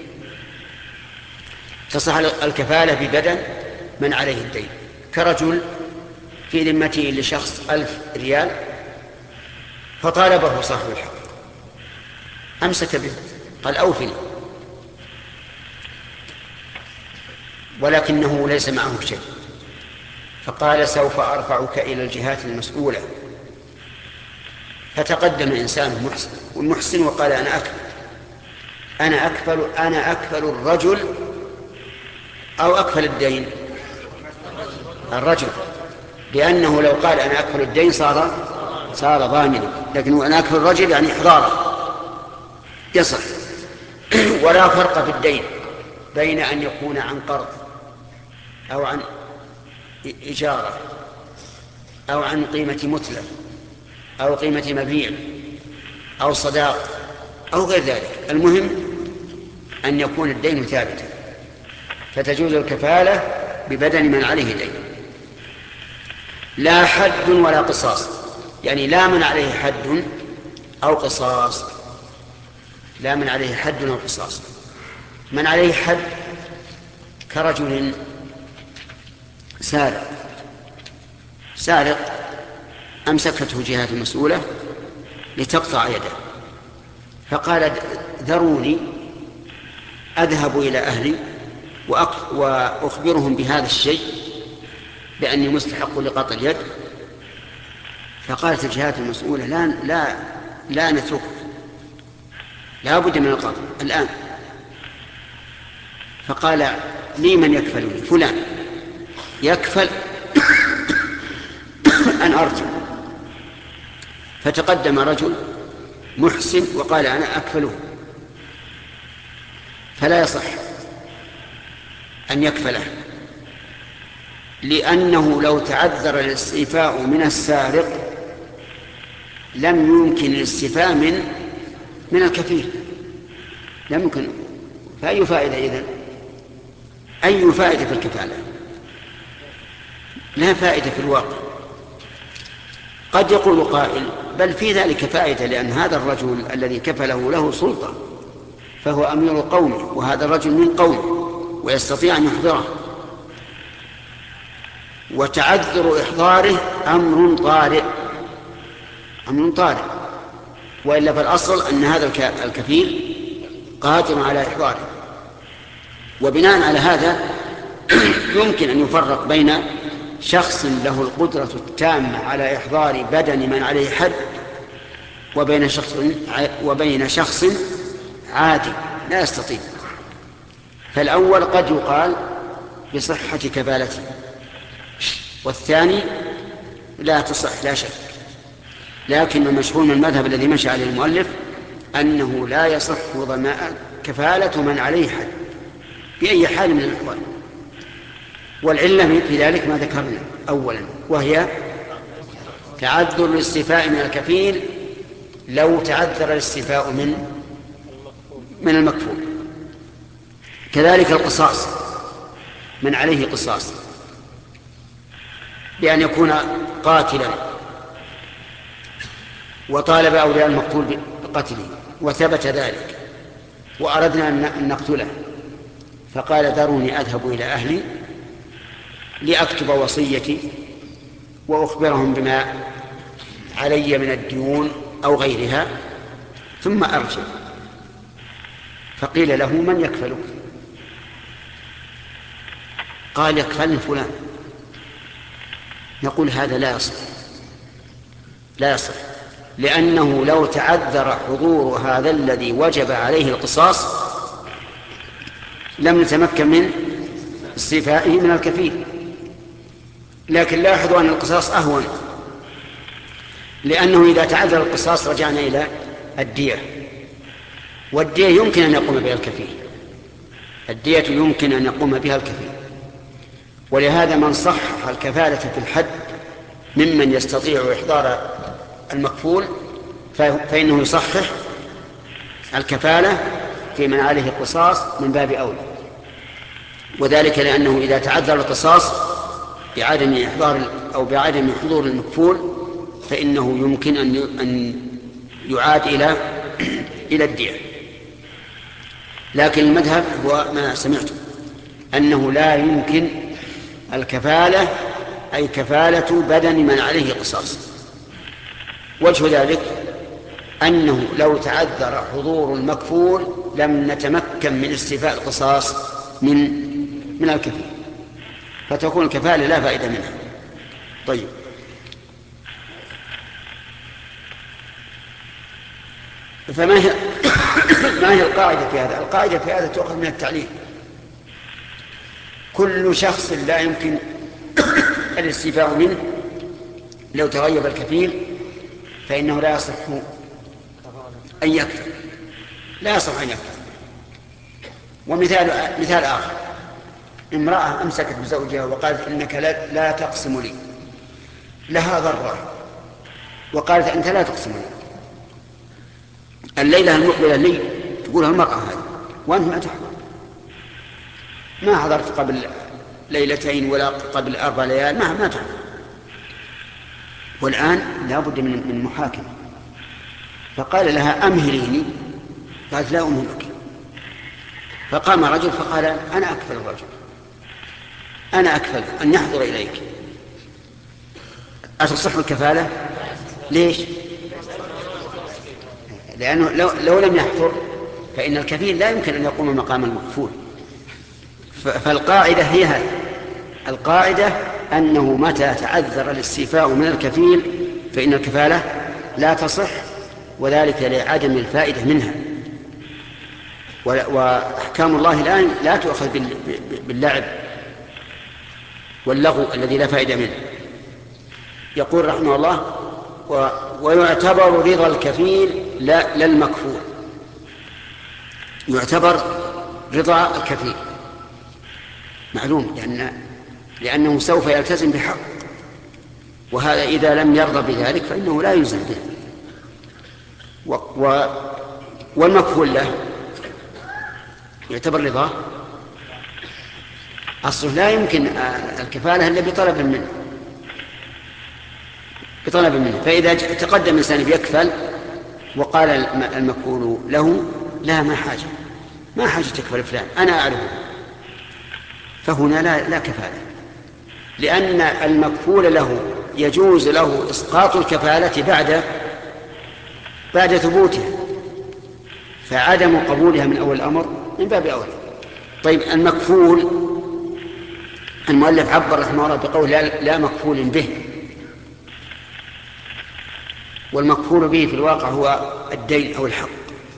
تصح الكفالة ببدن من عليه الدين، كرجل في ذمته لشخص ألف ريال فطالبه صاحب الحق، أمسك به قال أوفني، ولكنه ليس معه شيء، فقال سوف أرفعك إلى الجهات المسؤولة. فتقدم إنسان محسن والمحسن وقال أنا أكفل أنا أكفل أنا أكفل الرجل أو أكفل الدين؟ الرجل، لأنه لو قال أنا أكفل الدين صار صار ضامنا، لكن أنا أكفل الرجل يعني إحضاره يصح. ولا فرق في الدين بين أن يكون عن قرض أو عن إجارة أو عن قيمة متلف أو قيمة مبيع أو صداق أو غير ذلك. المهم أن يكون الدين ثابتا، فتجوز الكفالة ببدن من عليه دين. لا حد ولا قصاص، يعني لا من عليه حد أو قصاص، لا من عليه حد أو قصاص. من عليه حد كرجل سارق سارق أمسكته جهات المسؤولة لتقطع يده، فقال ذروني أذهب إلى أهلي وأخبرهم بهذا الشيء بأني مستحق لقطع اليد. فقالت الجهات المسؤولة لا لا لا نتركه، لا بد من القطع الآن. فقال لي من يكفلني؟ فلان يكفل أن أرجع. فتقدم رجل محسن وقال أنا أكفله. فلا يصح أن يكفله، لأنه لو تعذر الاستيفاء من السارق لم يمكن الاستيفاء من من الكفيل، لم يمكن. فأي فائدة إذن؟ أي فائدة في الكفالة؟ لا فائدة في الواقع. قد يقول قائل بل في ذلك فائدة، لأن هذا الرجل الذي كفله له سلطة، فهو أمير قومه، وهذا الرجل من قومه ويستطيع أن يحضره، وتعذر إحضاره أمر طارئ أمر طارئ وإلا فالأصل أن هذا الكفيل قادر على إحضاره. وبناء على هذا يمكن أن يفرق بين شخص له القدرة التامة على إحضار بدن من عليه حد وبين شخص وبين شخص عادي لا يستطيع. فالأول قد يقال بصحة كفالته، والثاني لا تصح لا شك. لكن المشهور من المذهب الذي مشى عليه المؤلف أنه لا يصح كفالة من عليه حد بأي حال من الأحوال. والعلة في ذلك ما ذكرنا أولا، وهي تعذر الاستيفاء من الكفيل لو تعذر الاستيفاء من من المكفول. كذلك القصاص، من عليه قصاص بأن يكون قاتلا وطالب أولياء المقتول بقتله وثبت ذلك وأردنا أن نقتله، فقال ذروني أذهب إلى أهلي لأكتب وصيتي وأخبرهم بما علي من الديون أو غيرها ثم أرجع. فقيل له من يكفلك؟ قال يكفلني فلان. نقول هذا لا يصح لا يصح لأنه لو تعذر حضور هذا الذي وجب عليه القصاص لم نتمكن من استيفائه من الكفيل. لكن لاحظوا أن القصاص أهون، لأنه إذا تعذر القصاص رجعنا إلى الدية، والدية يمكن أن يقوم بها الكفيل، الدية يمكن أن يقوم بها الكفيل. ولهذا من صحح الكفالة في الحد ممن يستطيع إحضار المكفول فإنه يصحح الكفالة في من عليه القصاص من باب أولى. وذلك لأنه إذا تعذر القصاص بعدم إحضار أو بعدم حضور المكفول فإنه يمكن أن يعاد إلى إلى الدية. لكن المذهب هو ما سمعت أنه لا يمكن الكفالة، أي كفالة بدن من عليه قصاص. وجه ذلك أنه لو تعذر حضور المكفول لم نتمكن من استيفاء القصاص من من الكفيل، فتكون الكفالة لا فائدة منها. طيب، فما هي ما هي القاعدة في هذا؟ القاعدة في هذا تؤخذ من التعليل. كل شخص لا يمكن الاستيفاء منه لو تغيب الكفيل فإنه لا يصح أن يكفل، لا يصح أن يكفل. ومثال مثال آخر، امرأة أمسكت بزوجها وقالت إنك لا, لا تقسم لي، لها ضرة وقالت أنت لا تقسم لي، الليلة المقبلة لي تقولها المرأة هذه وأنت ما تحضر، ما حضرت قبل ليلتين ولا قبل أربع ليال، ما ما تحضر، والآن لا بد من من محاكمة. فقال لها أمهليني، قالت لا أمهلك. فقام رجل فقال أنا أكفل الرجل، أنا أكفل أن يحضر إليك. أتصح الكفالة؟ ليش؟ لأنه لو, لو لم يحضر فإن الكفيل لا يمكن أن يقوم مقام المكفول. فالقاعدة هي هذه، القاعدة أنه متى تعذر الاستيفاء من الكفيل فإن الكفالة لا تصح، وذلك لعدم الفائدة منها. وأحكام الله الآن لا تؤخذ باللعب واللغو الذي لا فائدة منه. يقول رحمه الله: ويعتبر رضا الكفيل لا للمكفول. يعتبر رضا الكفيل معلوم، لأن لأنه سوف يلتزم بحق، وهذا إذا لم يرضى بذلك فإنه لا يلزم به. و و والمكفول له يعتبر رضاه، أصله لا يمكن الكفالة إلا بطلب منه بطلب منه فإذا تقدم إنسان بيكفل وقال المكفول له: لا، ما حاجة ما حاجة تكفل فلان، أنا أعرفه، فهنا لا, لا كفالة، لأن المكفول له يجوز له إسقاط الكفالة بعد بعد ثبوتها، فعدم قبولها من أول الأمر من باب أولى. طيب المكفول، المؤلف عبر رحمه الله بقول لا, لا مكفول به، والمكفول به في الواقع هو الدين أو الحق.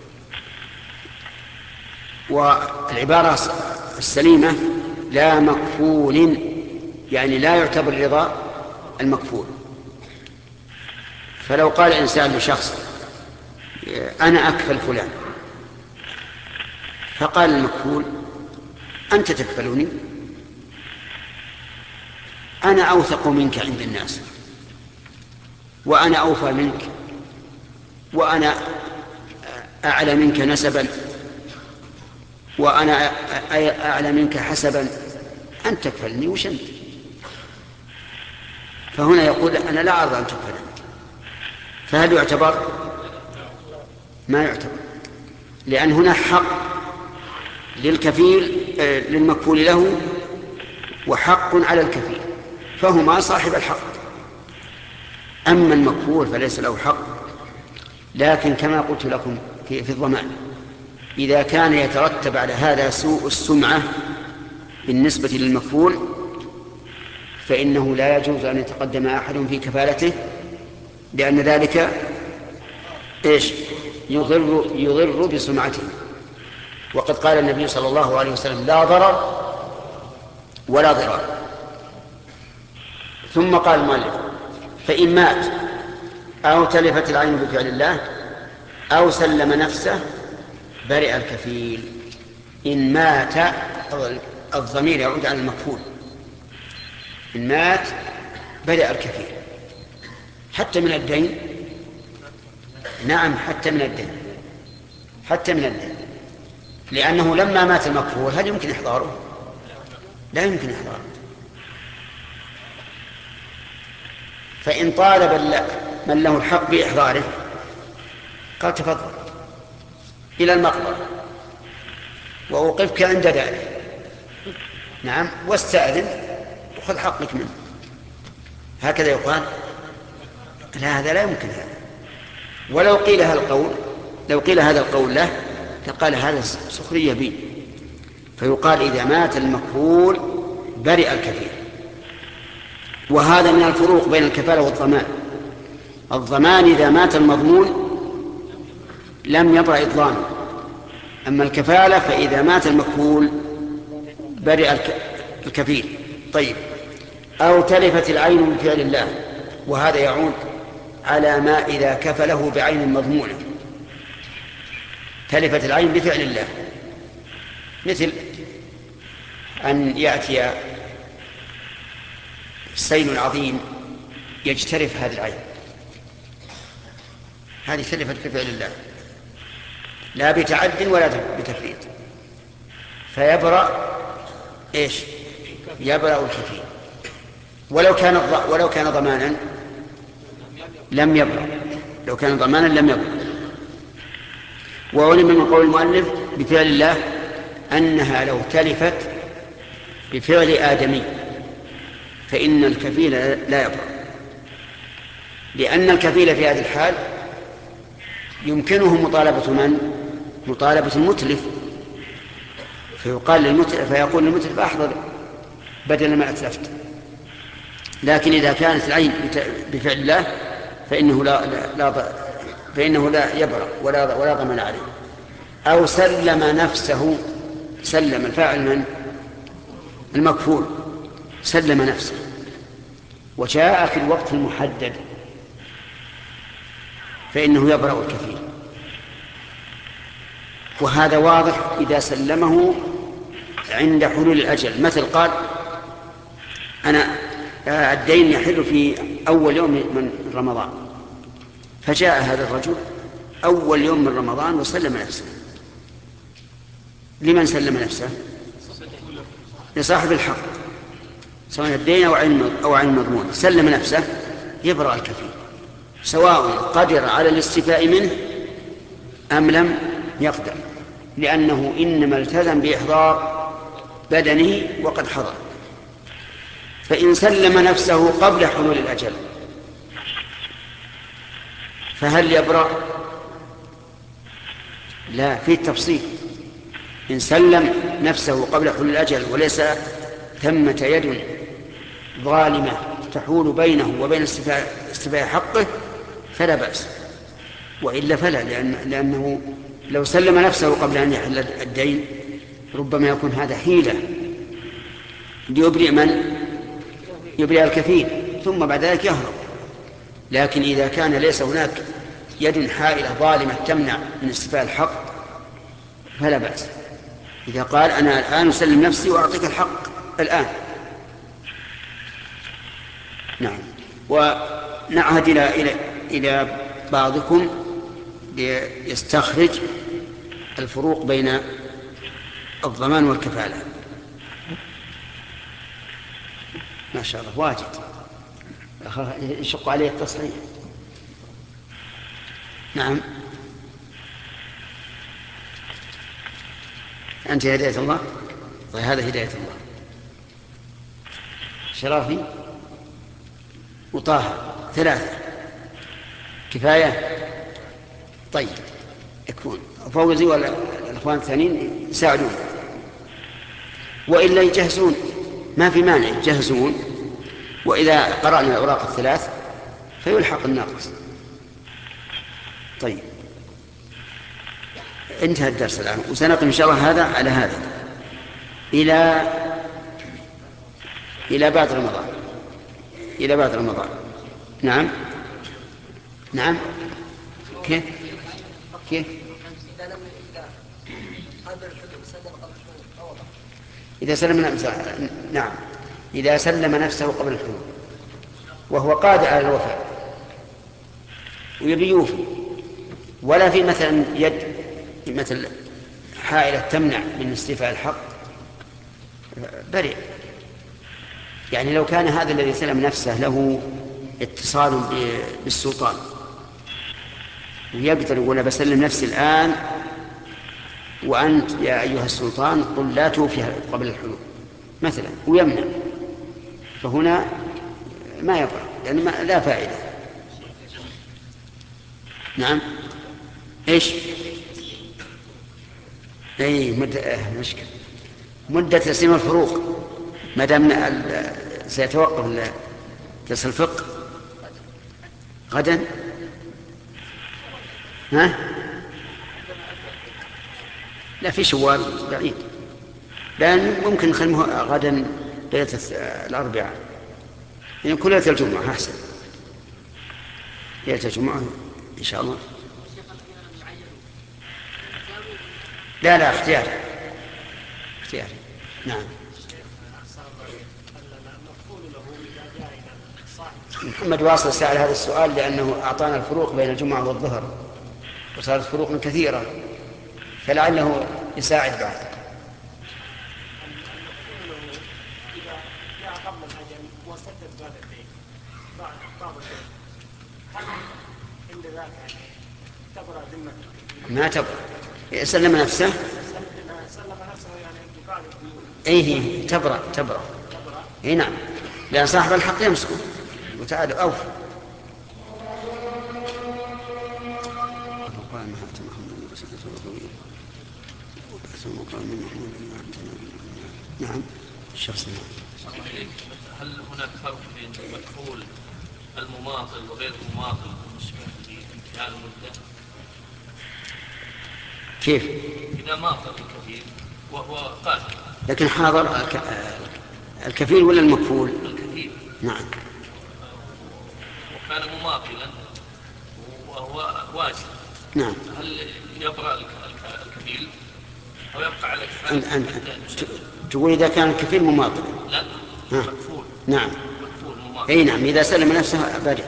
والعبارة السليمة لا مكفول، يعني لا يعتبر رضا المكفول. فلو قال إنسان لشخص: أنا أكفل فلان، فقال المكفول: أنت تكفلني، أنا أوثق منك عند الناس، وأنا أوفى منك، وأنا أعلى منك نسبا، وأنا أعلى منك حسبا، أنت تكفلني وش أنت؟ فهنا يقول: أنا لا أرضى أن تكفل أنت. فهل يعتبر؟ ما يعتبر، لأن هنا حق للكفيل للمكفول له وحق على الكفيل، فهما صاحب الحق. أما المكفول فليس له حق، لكن كما قلت لكم في, في الضمان، إذا كان يترتب على هذا سوء السمعة بالنسبة للمكفول فإنه لا يجوز أن يتقدم أحد في كفالته، لأن ذلك إيش؟ يضر, يضر بسمعته. وقد قال النبي صلى الله عليه وسلم: لا ضرر ولا ضرار. ثم قال المؤلف: فإن مات أو تلفت العين بفعل الله أو سلم نفسه برئ الكفيل. إن مات، الضمير يعود على المكفول، إن مات برئ الكفيل حتى من الدين. نعم، حتى من الدين، حتى من الدين، لأنه لما مات المكفول هل يمكن إحضاره؟ لا يمكن إحضاره. فإن طالب من له الحق بإحضاره قال: تفضل إلى المقبرة وأوقفك عند ذلك، نعم، واستأذن وخذ حقك منه. هكذا يقال؟ لا، هذا لا يمكن. هذا ولو قيل هذا القول لو قيل هذا القول له لقال هذا سخرية بي. فيقال: إذا مات المكفول برئ الكفيل. وهذا من الفروق بين الكفالة والضمان. الضمان إذا مات المضمون لم يبرأ إضمانه، أما الكفالة فإذا مات المكفول برئ الكفيل. طيب، أو تلفت العين بفعل الله، وهذا يعود على ما إذا كفله بعين مضمونة. تلفت العين بفعل الله، مثل أن يأتي سيل عظيم يجترف هذه العين، هذه تلفت بفعل الله لا بتعد ولا بتفريط، فيبرأ إيش؟ يبرأ الكفيل. ولو كان ولو كان ضمانا لم يبرأ، لو كان ضمانا لم يبرأ. وعلم من قول المؤلف بفعل الله أنها لو تلفت بفعل آدمي فإن الكفيل لا يبرأ، لأن الكفيل في هذه الحال يمكنه مطالبة من؟ مطالبة المتلف، فيقال للمتلف فيقول للمتلف أحضر بدل ما أتلفت. لكن إذا كانت العين بفعل الله فإنه لا, لا, لا فإنه لا يبرأ ولا, ولا ضمان عليه. أو سلم نفسه، سلم الفاعل من؟ المكفول، سلم نفسه وجاء في الوقت المحدد فإنه يبرأ الكفيل. وهذا واضح إذا سلمه عند حلول الأجل، مثل قال أنا الدين يحل في أول يوم من رمضان، فجاء هذا الرجل أول يوم من رمضان وسلم نفسه. لمن سلم نفسه؟ لصاحب الحق، سواء الدين أو عين مضمون، سلم نفسه يبرأ الكفيل، سواء قدر على الاستيفاء منه أم لم يقدر، لأنه إنما التزم بإحضار بدنه وقد حضر. فإن سلم نفسه قبل حلول الأجل فهل يبرأ؟ لا، في التفصيل. إن سلم نفسه قبل حلول الأجل وليس ثمة يد ظالمة تحول بينه وبين استيفاء حقه فلا بأس، وإلا فلا، لأن لأنه لو سلم نفسه قبل أن يحل الدين ربما يكون هذا حيلة ليبرئ من؟ يبرئ الكفيل، ثم بعد ذلك يهرب. لكن إذا كان ليس هناك يد حائلة ظالمة تمنع من استيفاء الحق فلا بأس. إذا قال أنا الآن أسلم نفسي وأعطيك الحق الآن. نعم. ونعهد إلى إلى إلى بعضكم ليستخرج الفروق بين الضمان والكفالة. ما شاء الله واجد، يشق عليه التصحيح. نعم. أنت هداية الله؟ طيب هذا هداية الله. شرافي وطه ثلاثة كفاية. طيب يكون فوزي ولا الأخوان الثانيين يساعدون، وإلا يجهزون، ما في مانع يجهزون، وإذا قرأنا الأوراق الثلاث فيلحق الناقص. طيب انتهى الدرس الآن، وسنقم إن شاء الله هذا على هذا إلى إلى بعد رمضان، إلى بعد رمضان. نعم نعم. كيف كيف إذا سلم نفسه؟ نعم، إذا سلم نفسه قبل الحلول وهو قادر على الوفاء ويبي يوفي، ولا في مثلا يد مثل حائلة تمنع من استيفاء الحق، برئ. يعني لو كان هذا الذي سلم نفسه له اتصال بالسلطان ويقدر يقول بسلم نفسي الآن وأنت يا أيها السلطان قل لا توفي قبل الحلول مثلا، ويمنع، فهنا ما يبرأ لأن ما لا فائدة. نعم. إيش؟ أي مدة مشكلة مدة تسليم الفروق ما دام سيتوقف درس الفقه غدا. ها؟ لا، في شوال بعيد، لأن ممكن نخلمه غدا ليلة الأربعاء، يعني كل ليلة الجمعة أحسن، ليلة الجمعة إن شاء الله. لا لا اختياري اختياري. نعم. محمد واصل سأل هذا السؤال لأنه أعطانا الفروق بين الجمعة والظهر وصارت فروق كثيرة، فلعله يساعد بعد. إذا جاء قبل الأجل وسدد بعد الدين بعض الدين، هل عند ذاك تبرأ ذمته؟ ما تبرأ، سلم نفسه. سلم نفسه يعني يقال أيه تبرأ تبرأ. أي نعم، لأن صاحب الحق يمسكه وتعالى أوف. نعم الشخص. هل هناك فرق بين المكفول المماطل وغير المماطل بالنسبة لانتهاء المدة؟ كيف؟ إذا ماطل الكفيل وهو قاتل لكن حاضر الكفيل ولا المكفول؟ الكفيل. نعم. وكان مماطلا وهو واجب. نعم. هل يبرأ الكفيل أو يبقى على أن أن تقول إذا كان الكفيل مماطل؟ لا مكفول. نعم مكفول مماطل. أي نعم إذا سلم نفسه برئ.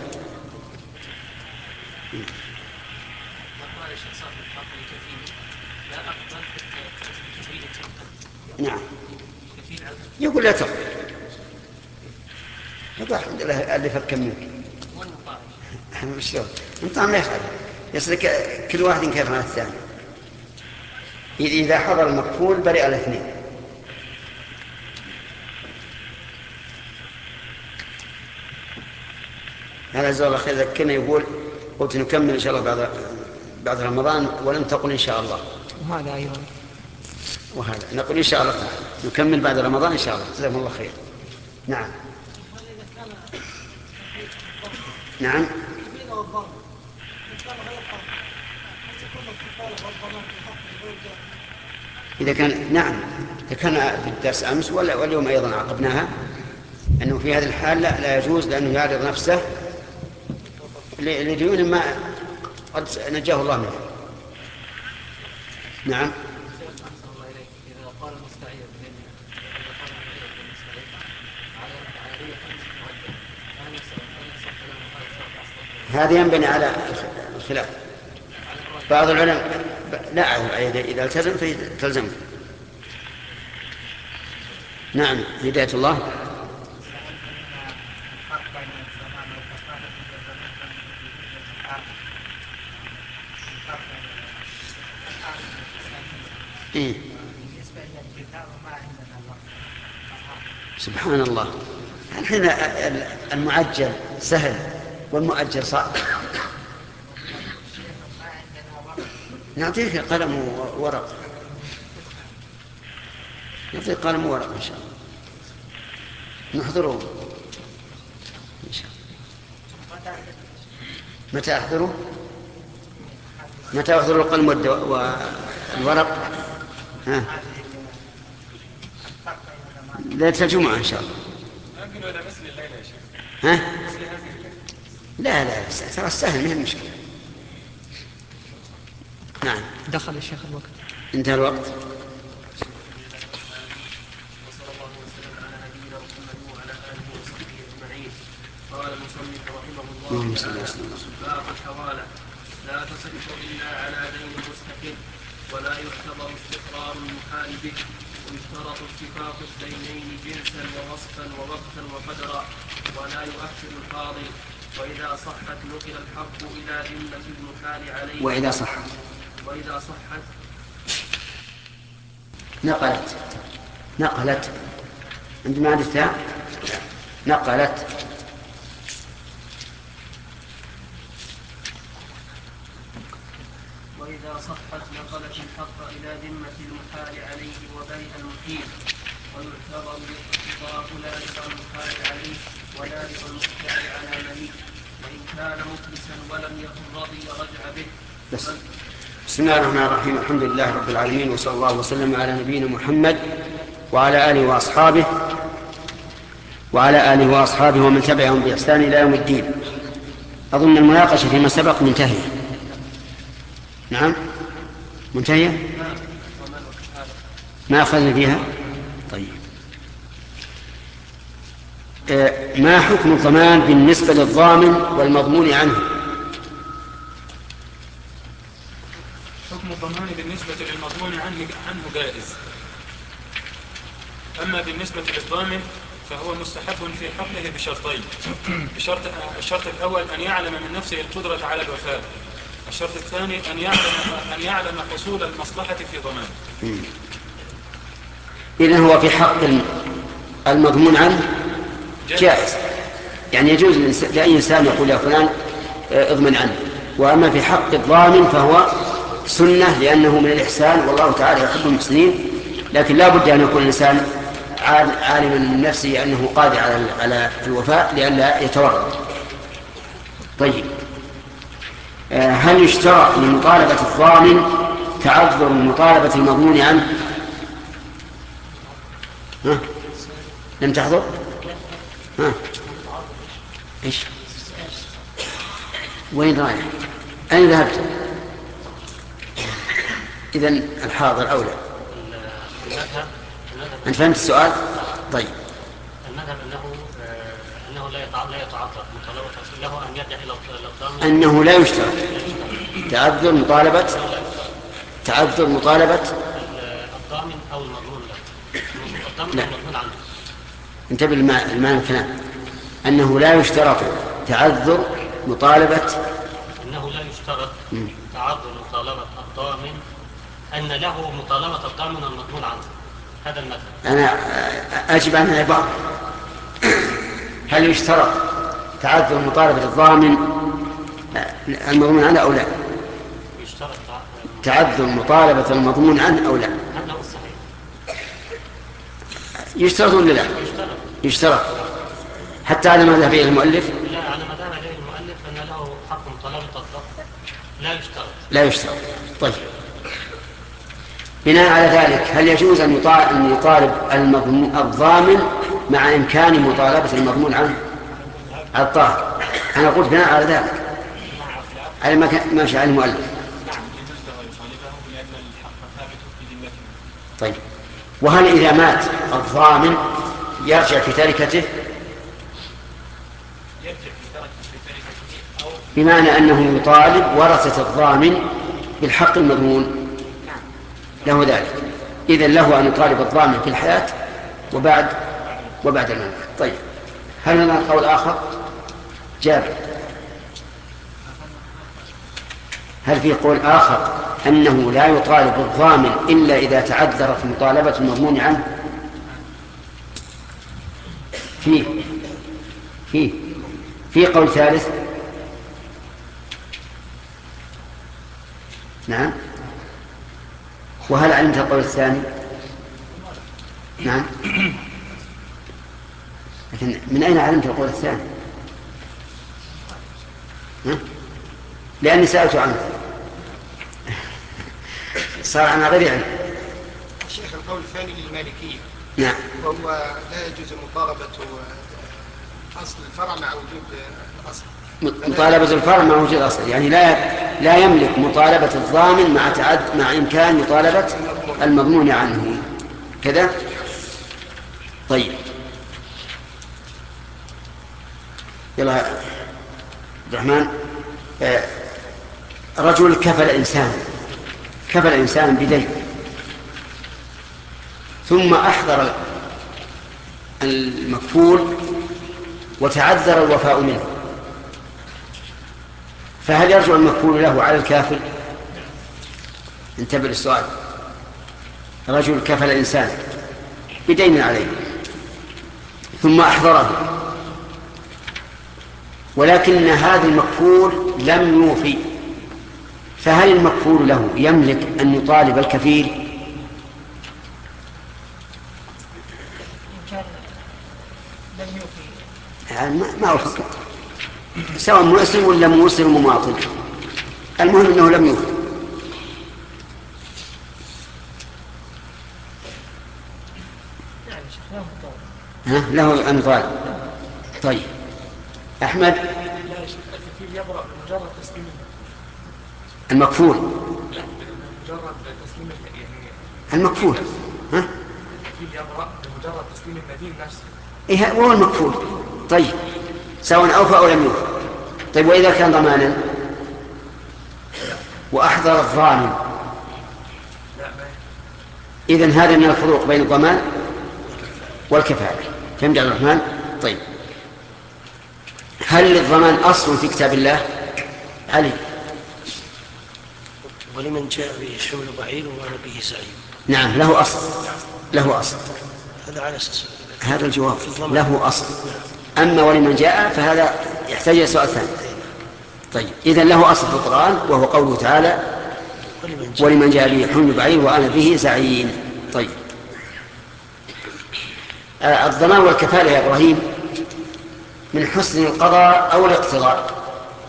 نعم يقول لا تقبل. هذا الحمد لله اللي فك منك. انطعم لا يخالف يصير كل واحد كيف مع الثاني. إذا حضر المكفول برئ الاثنين. هذا جزاه الله خير. ذكرنا يقول قلت نكمل إن شاء الله بعد بعد رمضان ولم تقل إن شاء الله. وهذا أيضا وهذا نقول إن شاء الله تعالى نكمل بعد رمضان إن شاء الله. جزاكم الله خير. نعم نعم. إذا كان نعم إذا كان في الدرس أمس ولا واليوم أيضا عقبناها أنه في هذه الحال لا, لا يجوز لأنه يعرض نفسه لديون ما قد نجاه الله منه. نعم. هذا ينبني على الخلاف. بعض العلماء لا إذا التزم فلتلزم. نعم هداية الله. إيه؟ سبحان الله. الحين المعجل سهل والمؤجل صعب. نعطيك قلم وورق. نعطيك قلم وورق إن شاء الله نحضره إن شاء الله. متى أحضره؟ متى أحضر القلم والورق؟ ها ليلة الجمعة إن شاء الله. ها؟ لا لا ترى السهل مهم مشكلة. نعم. دخل الشيخ الوقت. انتهى الوقت. وصلى الله وسلم على نبينا محمد وعلى آله وصحبه أجمعين. قال المصنف رحمه الله باب الحوالة لا تصرف إلا على دين مستقل ولا يعتبر استقرار المحال به ويشترط اتفاق الدينين جنسا ووصفا ووقتا وقدرا ولا يؤثر القاضي وإذا صحت نقل الحق إلى ذمة المحال عليه. وإذا صحت وإذا صحت نقلت نقلت عندما عدتها نقلت وإذا صحت نقلت الحق إلى ذمة المحال عليه وبيع المحيل ويعتبر بالاقتضاء لا رضا المحال عليه ولا رضا المحال على مليك وإن كان مفلسا ولم يكن رضي رجع به. بس. بسم الله الرحمن الرحيم. الحمد لله رب العالمين وصلى الله وسلم على نبينا محمد وعلى آله وأصحابه وعلى آله وأصحابه ومن تبعهم بإحسان إلى يوم الدين. أظن المناقشة فيما سبق منتهية. نعم منتهية ما أخذنا فيها. طيب ما حكم الضمان بالنسبة للضامن والمضمون عنه؟ حكم الضمان بالنسبة للمضمون عنه عنه جائز. أما بالنسبة للضامن فهو مستحب في حقه بشرطين. بشرط الشرط الأول أن يعلم من نفسه القدرة على الوفاء. الشرط الثاني أن يعلم أن يعلم حصول المصلحة في ضمانه. إذن هو في حق المضمون عنه جائز، يعني يجوز لأي إنسان يقول يا فلان اضمن عنه. وأما في حق الضامن فهو سنة لأنه من الإحسان، والله تعالى يحب المحسنين، لكن لا بد أن يكون الإنسان عالما من نفسه أنه قادر على على الوفاء لئلا يتورط. طيب، هل يشترط لمطالبة الضامن تعذر مطالبة المضمون عنه؟ ها؟ لم تحضر؟ ها؟ إيش؟ وين رايح؟ أين ذهبت؟ إذن الحاضر أولى. أنت فهمت السؤال؟ طيب. المذهب أنه أنه لا يتعذر مطالبة له أن يرجع إلى الضامن، أنه لا يشترط تعذر مطالبة تعذر مطالبة الضامن أو المضمون له. الضامن لا. أو المضمون عنه. انتبه لمعنى الكلام، أنه لا يشترط تعذر مطالبة أنه لا يشترط تعذر مطالبة الضامن، أن له مطالبة الضامن المضمون عنه. هذا المذهب. أنا أجب عن العبارة. هل يشترط تعذر مطالبة الضامن المضمون عنه أو لا؟ يشترط تعذر مطالبة المضمون عنه أو لا؟ هذا هو الصحيح. يشترط ولا لا؟ يشترط. يشترط حتى على ما ذهب إليه المؤلف. لا، على ما ذهب إليه المؤلف أن له حق مطالبة الضامن لا يشترط. لا يشترط. طيب، بناء على ذلك هل يجوز أن يطالب الضامن مع إمكان مطالبة المضمون عنه؟ على الطاهر. أنا قلت بناء على ذلك على ما ماشي على المؤلف. طيب، وهل إذا مات الضامن يرجع في تركته؟ بمعنى أنه يطالب ورثة الضامن بالحق المضمون له ذلك. إذن له أن يطالب الضامن في الحياة وبعد وبعد الموت. طيب، هل هناك قول آخر؟ جابر، هل في قول آخر أنه لا يطالب الضامن إلا إذا تعذرت مطالبة المضمون عنه؟ فيه فيه في قول ثالث. نعم. وهل علمت القول الثاني؟ نعم. لكن من أين علمت القول الثاني؟ ها؟ لأني سألت عنه صار عن غير علم. الشيخ القول الثاني للمالكية. نعم. وهو لا يجوز مطالبة أصل الفرع مع وجود الأصل. مطالبة الفرع مع وجود الأصل، يعني لا لا يملك مطالبة الضامن مع تعد مع إمكان مطالبة المضمون عنه كذا. طيب، يلا عبد الرحمن. آه رجل كفل إنسان كفل إنسان بدين، ثم أحضر المكفول وتعذر الوفاء منه، فهل يرجع المكفول له على الكافل؟ انتبه للسؤال. رجل كفل إنسان بدين عليه ثم أحضره، ولكن هذا المكفول لم يوفي، فهل المكفول له يملك أن يطالب الكفيل؟ يعني ما هو الحكم، سواء مسلم ولا مسلم مماطل، المهم أنه لم يوفي. ها له أن يطالب. طيب، أحمد. يبرأ بمجرد تسليم المكفول. لا، بمجرد تسليم يعني المكفول. ها؟ الكفيل يبرأ بمجرد تسليم المدين نفسه. إيه هو المكفول. طيب، سواء أوفى أو لم يوفى. طيب، وإذا كان ضمانا وأحضر الضامن، إذن هذا من الفروق بين الضمان والكفالة. فهمت يا عبد الرحمن؟ طيب، هل للضمان أصل في كتاب الله؟ علي. ولمن جاء به حمل بعير وأنا به زعيم. نعم، له أصل له أصل هذا على أساس هذا الجواب له أصل. أما ولمن جاء فهذا يحتاج إلى سؤال ثاني. طيب، إذن له أصل في القرآن وهو قوله تعالى ولمن جاء به حمل بعير وأنا به زعيم. طيب، الضمان والكفالة يا إبراهيم من حسن القضاء أو الاقتضاء؟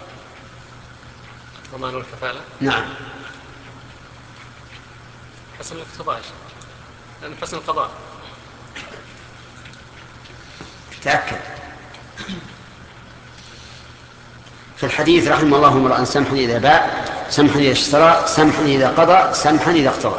الضمان والكفالة؟ نعم. حسن الاقتضاء، لأن حسن القضاء. تأكد. في الحديث رحمه الله امرأ سمحا إذا باع، سمحا إذا اشترى، سمحا إذا قضى، سمحا إذا اقتضى.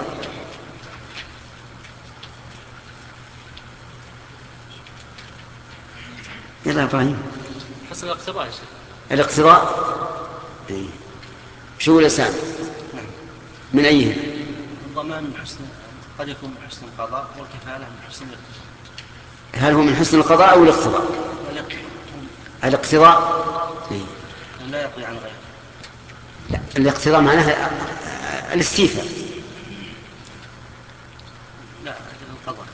يلا إبراهيم. حسن الاقتضاء. الاقتضاء إيه. شو الأسام من أيهم؟ الضمان من حسن، قد يكون من حسن القضاء، والكفالة من حسن الاقتضاء. هل هو من حسن القضاء أو الاقتضاء؟ الاقتضاء إيه. لا يقضي عن غيره. لا، الاقتضاء معناها الاستيفاء. لا، القضاء.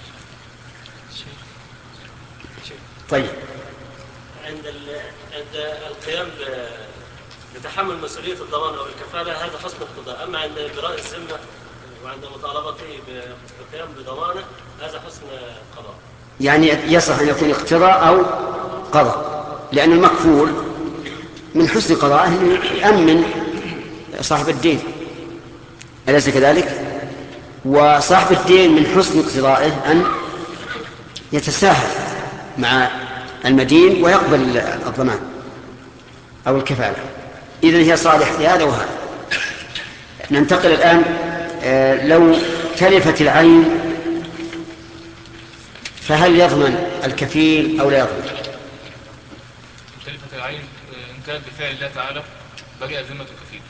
طيب، عند عند القيام بتحمل مسؤولية الضمان أو الكفالة هذا حسن القضاء، أما عند إبراء الذمة وعند مطالبته بالقيام بضمانه هذا حسن قضاء. يعني يصح أن يكون اقتضاء أو قضاء، لأن المكفول من حسن قضائه أنه يأمن صاحب الدين، أليس كذلك؟ وصاحب الدين من حسن اقتضائه أن يتساهل مع المدين ويقبل الضمان أو الكفالة. إذن هي صالح في هذا وهذا. ننتقل الآن، لو تلفت العين فهل يضمن الكفيل أو لا يضمن؟ تلفت العين إن كانت بفعل الله تعالى برئ ذمة الكفيل.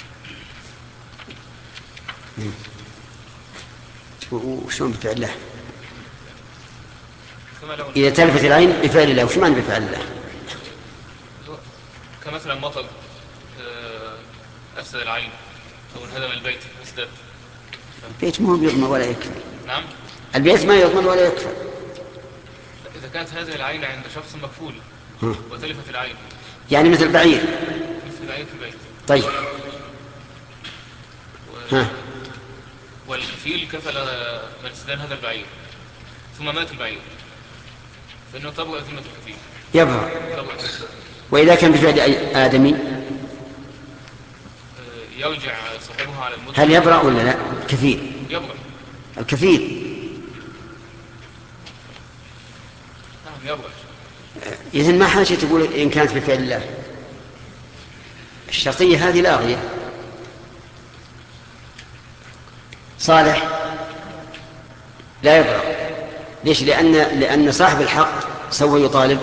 وشون بفعل الله؟ إذا تلفت العين بفعل الله، وش معنى بفعل الله؟ كمثلا مطر أفسد العين أو انهدم البيت أسدد. البيت ما هو بيضمن ولا يكفى. نعم؟ البيت ما يضمن ولا يكفى. إذا كانت هذه العين عند شخص مكفول وتلفت العين، يعني مثل بعير، مثل العين في البيت. طيب. و... ها. والكفيل كفل من استدان هذا البعير ثم مات البعير فإنه تبرأ ذمة الكفيل. يبرأ. وإذا كان بفعل آدمي يرجع صاحبها على المدن. هل يبرأ ولا لا؟ الكفيل يبرأ. الكفيل نعم يبرأ. إذن ما حاجة تقول إن كانت بفعل الله، الشرطية هذه لاغية. صالح لا يبرأ. ليش؟ لأن لأن صاحب الحق سوف يطالب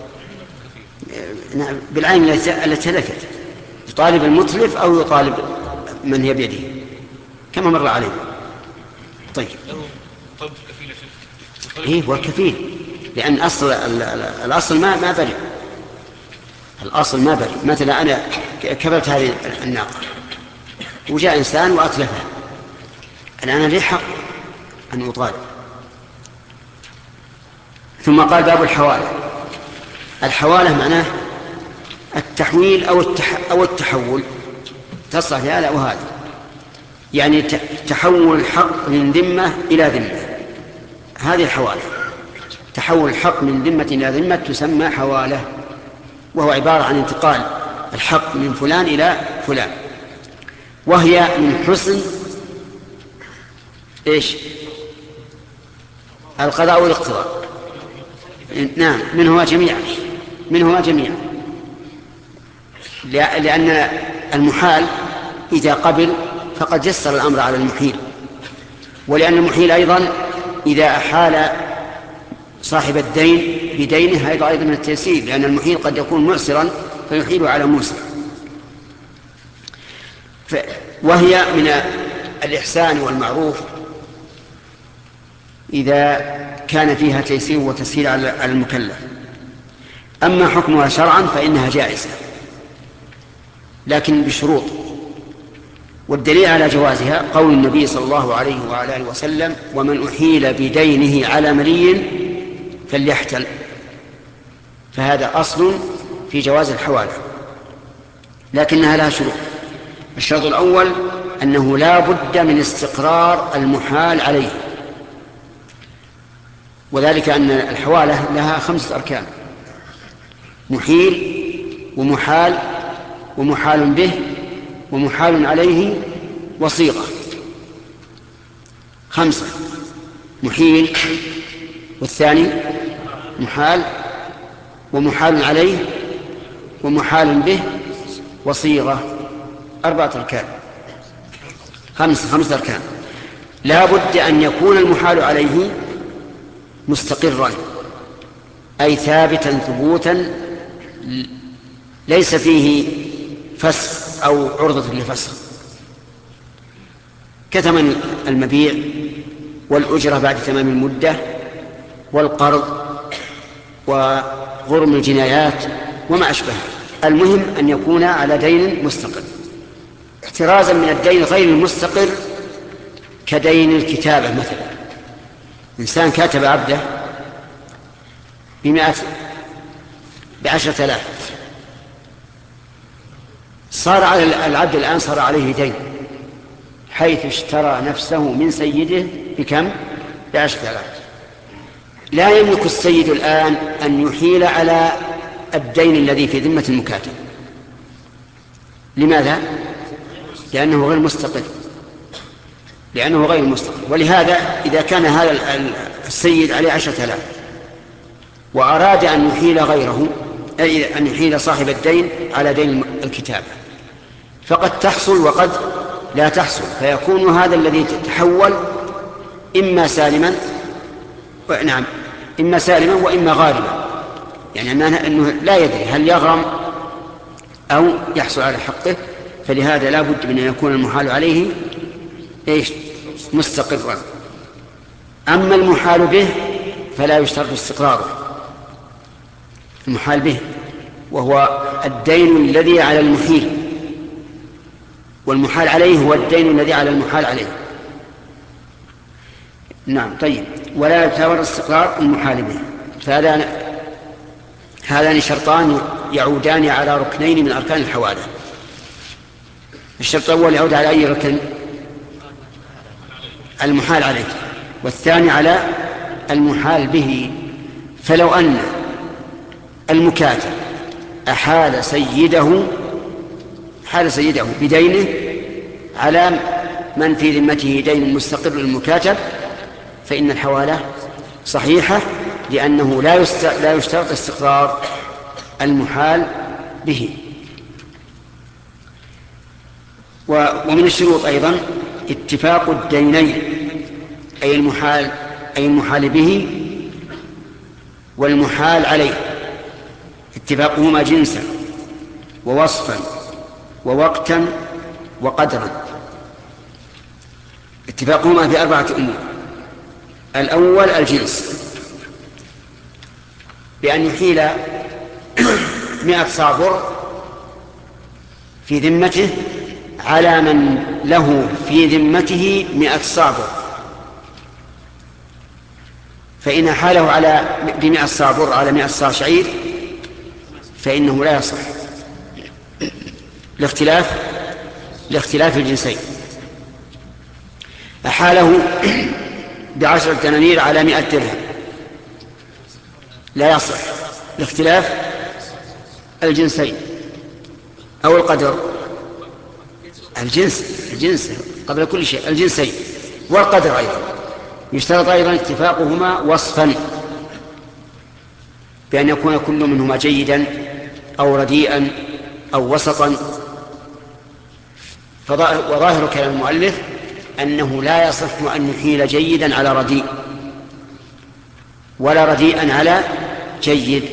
بالعين التي تلفت، يطالب المتلف أو يطالب من هي بيده كما مر عليه. طيب، طلب الكفيل إيه هو الكفيل، لأن أصل الأصل ما ما برئ، الأصل ما برئ. مثلا أنا كبرت هذه الناقة وجاء إنسان وأتلفها، الآن لي حق أن أطالب. ثم قال باب الحوالة. الحوالة معناه التحويل أو التح أو التحول، تصلح في هذا وهذا، يعني تحول الحق من ذمة إلى ذمة، هذه الحوالة. تحول الحق من ذمة إلى ذمة تسمى حوالة، وهو عبارة عن انتقال الحق من فلان إلى فلان، وهي من حسن إيش؟ القضاء والاقتضاء. نعم، منهما جميعا، منهما جميعا، لأن المحال إذا قبل فقد يسر الأمر على المحيل، ولأن المحيل أيضا إذا أحال صاحب الدين بدينه هذا أيضا من التيسير، لأن المحيل قد يكون معسرا فيحيل على موسر. وهي من الإحسان والمعروف إذا كان فيها تيسير وتسهيل على المكلف. أما حكمها شرعا فإنها جائزة لكن بشروط، والدليل على جوازها قول النبي صلى الله عليه وعلى آله وسلم: ومن أحيل بدينه على ملي فليحتل. فهذا أصل في جواز الحوالة، لكنها لها شروط. الشرط الأول أنه لا بد من استقرار المحال عليه، وذلك أن الحوالة لها خمسة أركان: محيل ومحال ومحال به ومحال عليه وصيغة. خمسة: محيل، والثاني محال ومحال عليه ومحال به وصيغة. أربعة أركان، خمسة خمسة أركان. لا بد أن يكون المحال عليه مستقرا، أي ثابتا ثبوتا ليس فيه فسخ أو عرضة لفسخ، كثمن المبيع والأجرة بعد تمام المدة والقرض وغرم الجنايات وما أشبه. المهم أن يكون على دين مستقر، احترازا من الدين غير المستقر كدين الكتابة. مثلا إنسان كاتب عبده بمئة بعشرة آلاف، صار على العبد الآن صار عليه دين، حيث اشترى نفسه من سيده بكم؟ بعشرة آلاف. لا يملك السيد الآن أن يحيل على الدين الذي في ذمة المكاتب. لماذا؟ لأنه غير مستقر، لأنه غير مستقر. ولهذا إذا كان هذا السيد عليه عشرة آلاف وأراد أن يحيل غيره، أي أن يحيل صاحب الدين على دين الكتابة، فقد تحصل وقد لا تحصل، فيكون هذا الذي تحول إما سالما نعم إما سالما وإما غارما، يعني أنه لا يدري هل يغرم أو يحصل على حقه. فلهذا لا بد من أن يكون المحال عليه إيش؟ مستقرا. أما المحال به فلا يشترط استقراره. المحال به وهو الدين الذي على المحيل، والمحال عليه هو الدين الذي على المحال عليه. نعم. طيب، ولا يتورط استقرار المحال به. فهذان هذان شرطان يعودان على ركنين من أركان الحوالة. الشرط الأول يعود على أي ركن؟ المحال عليه، والثاني على المحال به. فلو أن المكاتب أحال سيده حال سيده بدينه على من في ذمته دين مستقر للمكاتب، فإن الحوالة صحيحة، لأنه لا لا يشترط استقرار المحال به. ومن الشروط أيضا اتفاق الدينين، أي المحال أي المحال به والمحال عليه، اتفاقهما جنسا ووصفا ووقتا وقدرا. اتفاقهما في أربعة أمور. الأول الجنس، بأن يحيل مئة صاع بر في ذمته على من له في ذمته مئة صاع بر، فإن حاله على بمئة صاع بر على مئة صاع شعير فإنه لا يصح، لاختلاف لاختلاف الجنسين. أحاله بعشرة دنانير على مئة درهم لا يصح، لاختلاف الجنسين. أو القدر، الجنس الجنس قبل كل شيء، الجنسين والقدر أيضا. يشترط أيضا اتفاقهما وصفا، بأن يكون كل منهما جيدا أو رديئا أو وسطا. وظاهر كلام المؤلف أنه لا يصح أن يحيل جيدا على رديء ولا رديئا على جيد.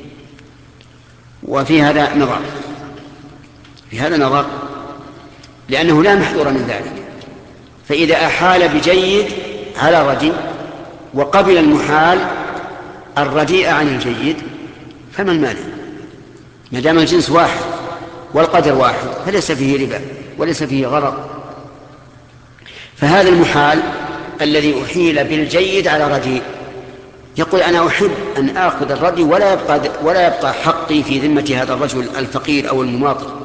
وفي هذا نظر في هذا نظر لأنه لا محذور من ذلك. فإذا أحال بجيد على رديء وقبل المحال الرديء عن الجيد فما المانع؟ ما دام الجنس واحد والقدر واحد فليس فيه ربا وليس فيه غرض. فهذا المحال الذي أحيل بالجيد على رديء يقول أنا أحب أن آخذ الرديء ولا يبقى, ولا يبقى حقي في ذمة هذا الرجل الفقير أو المماطل،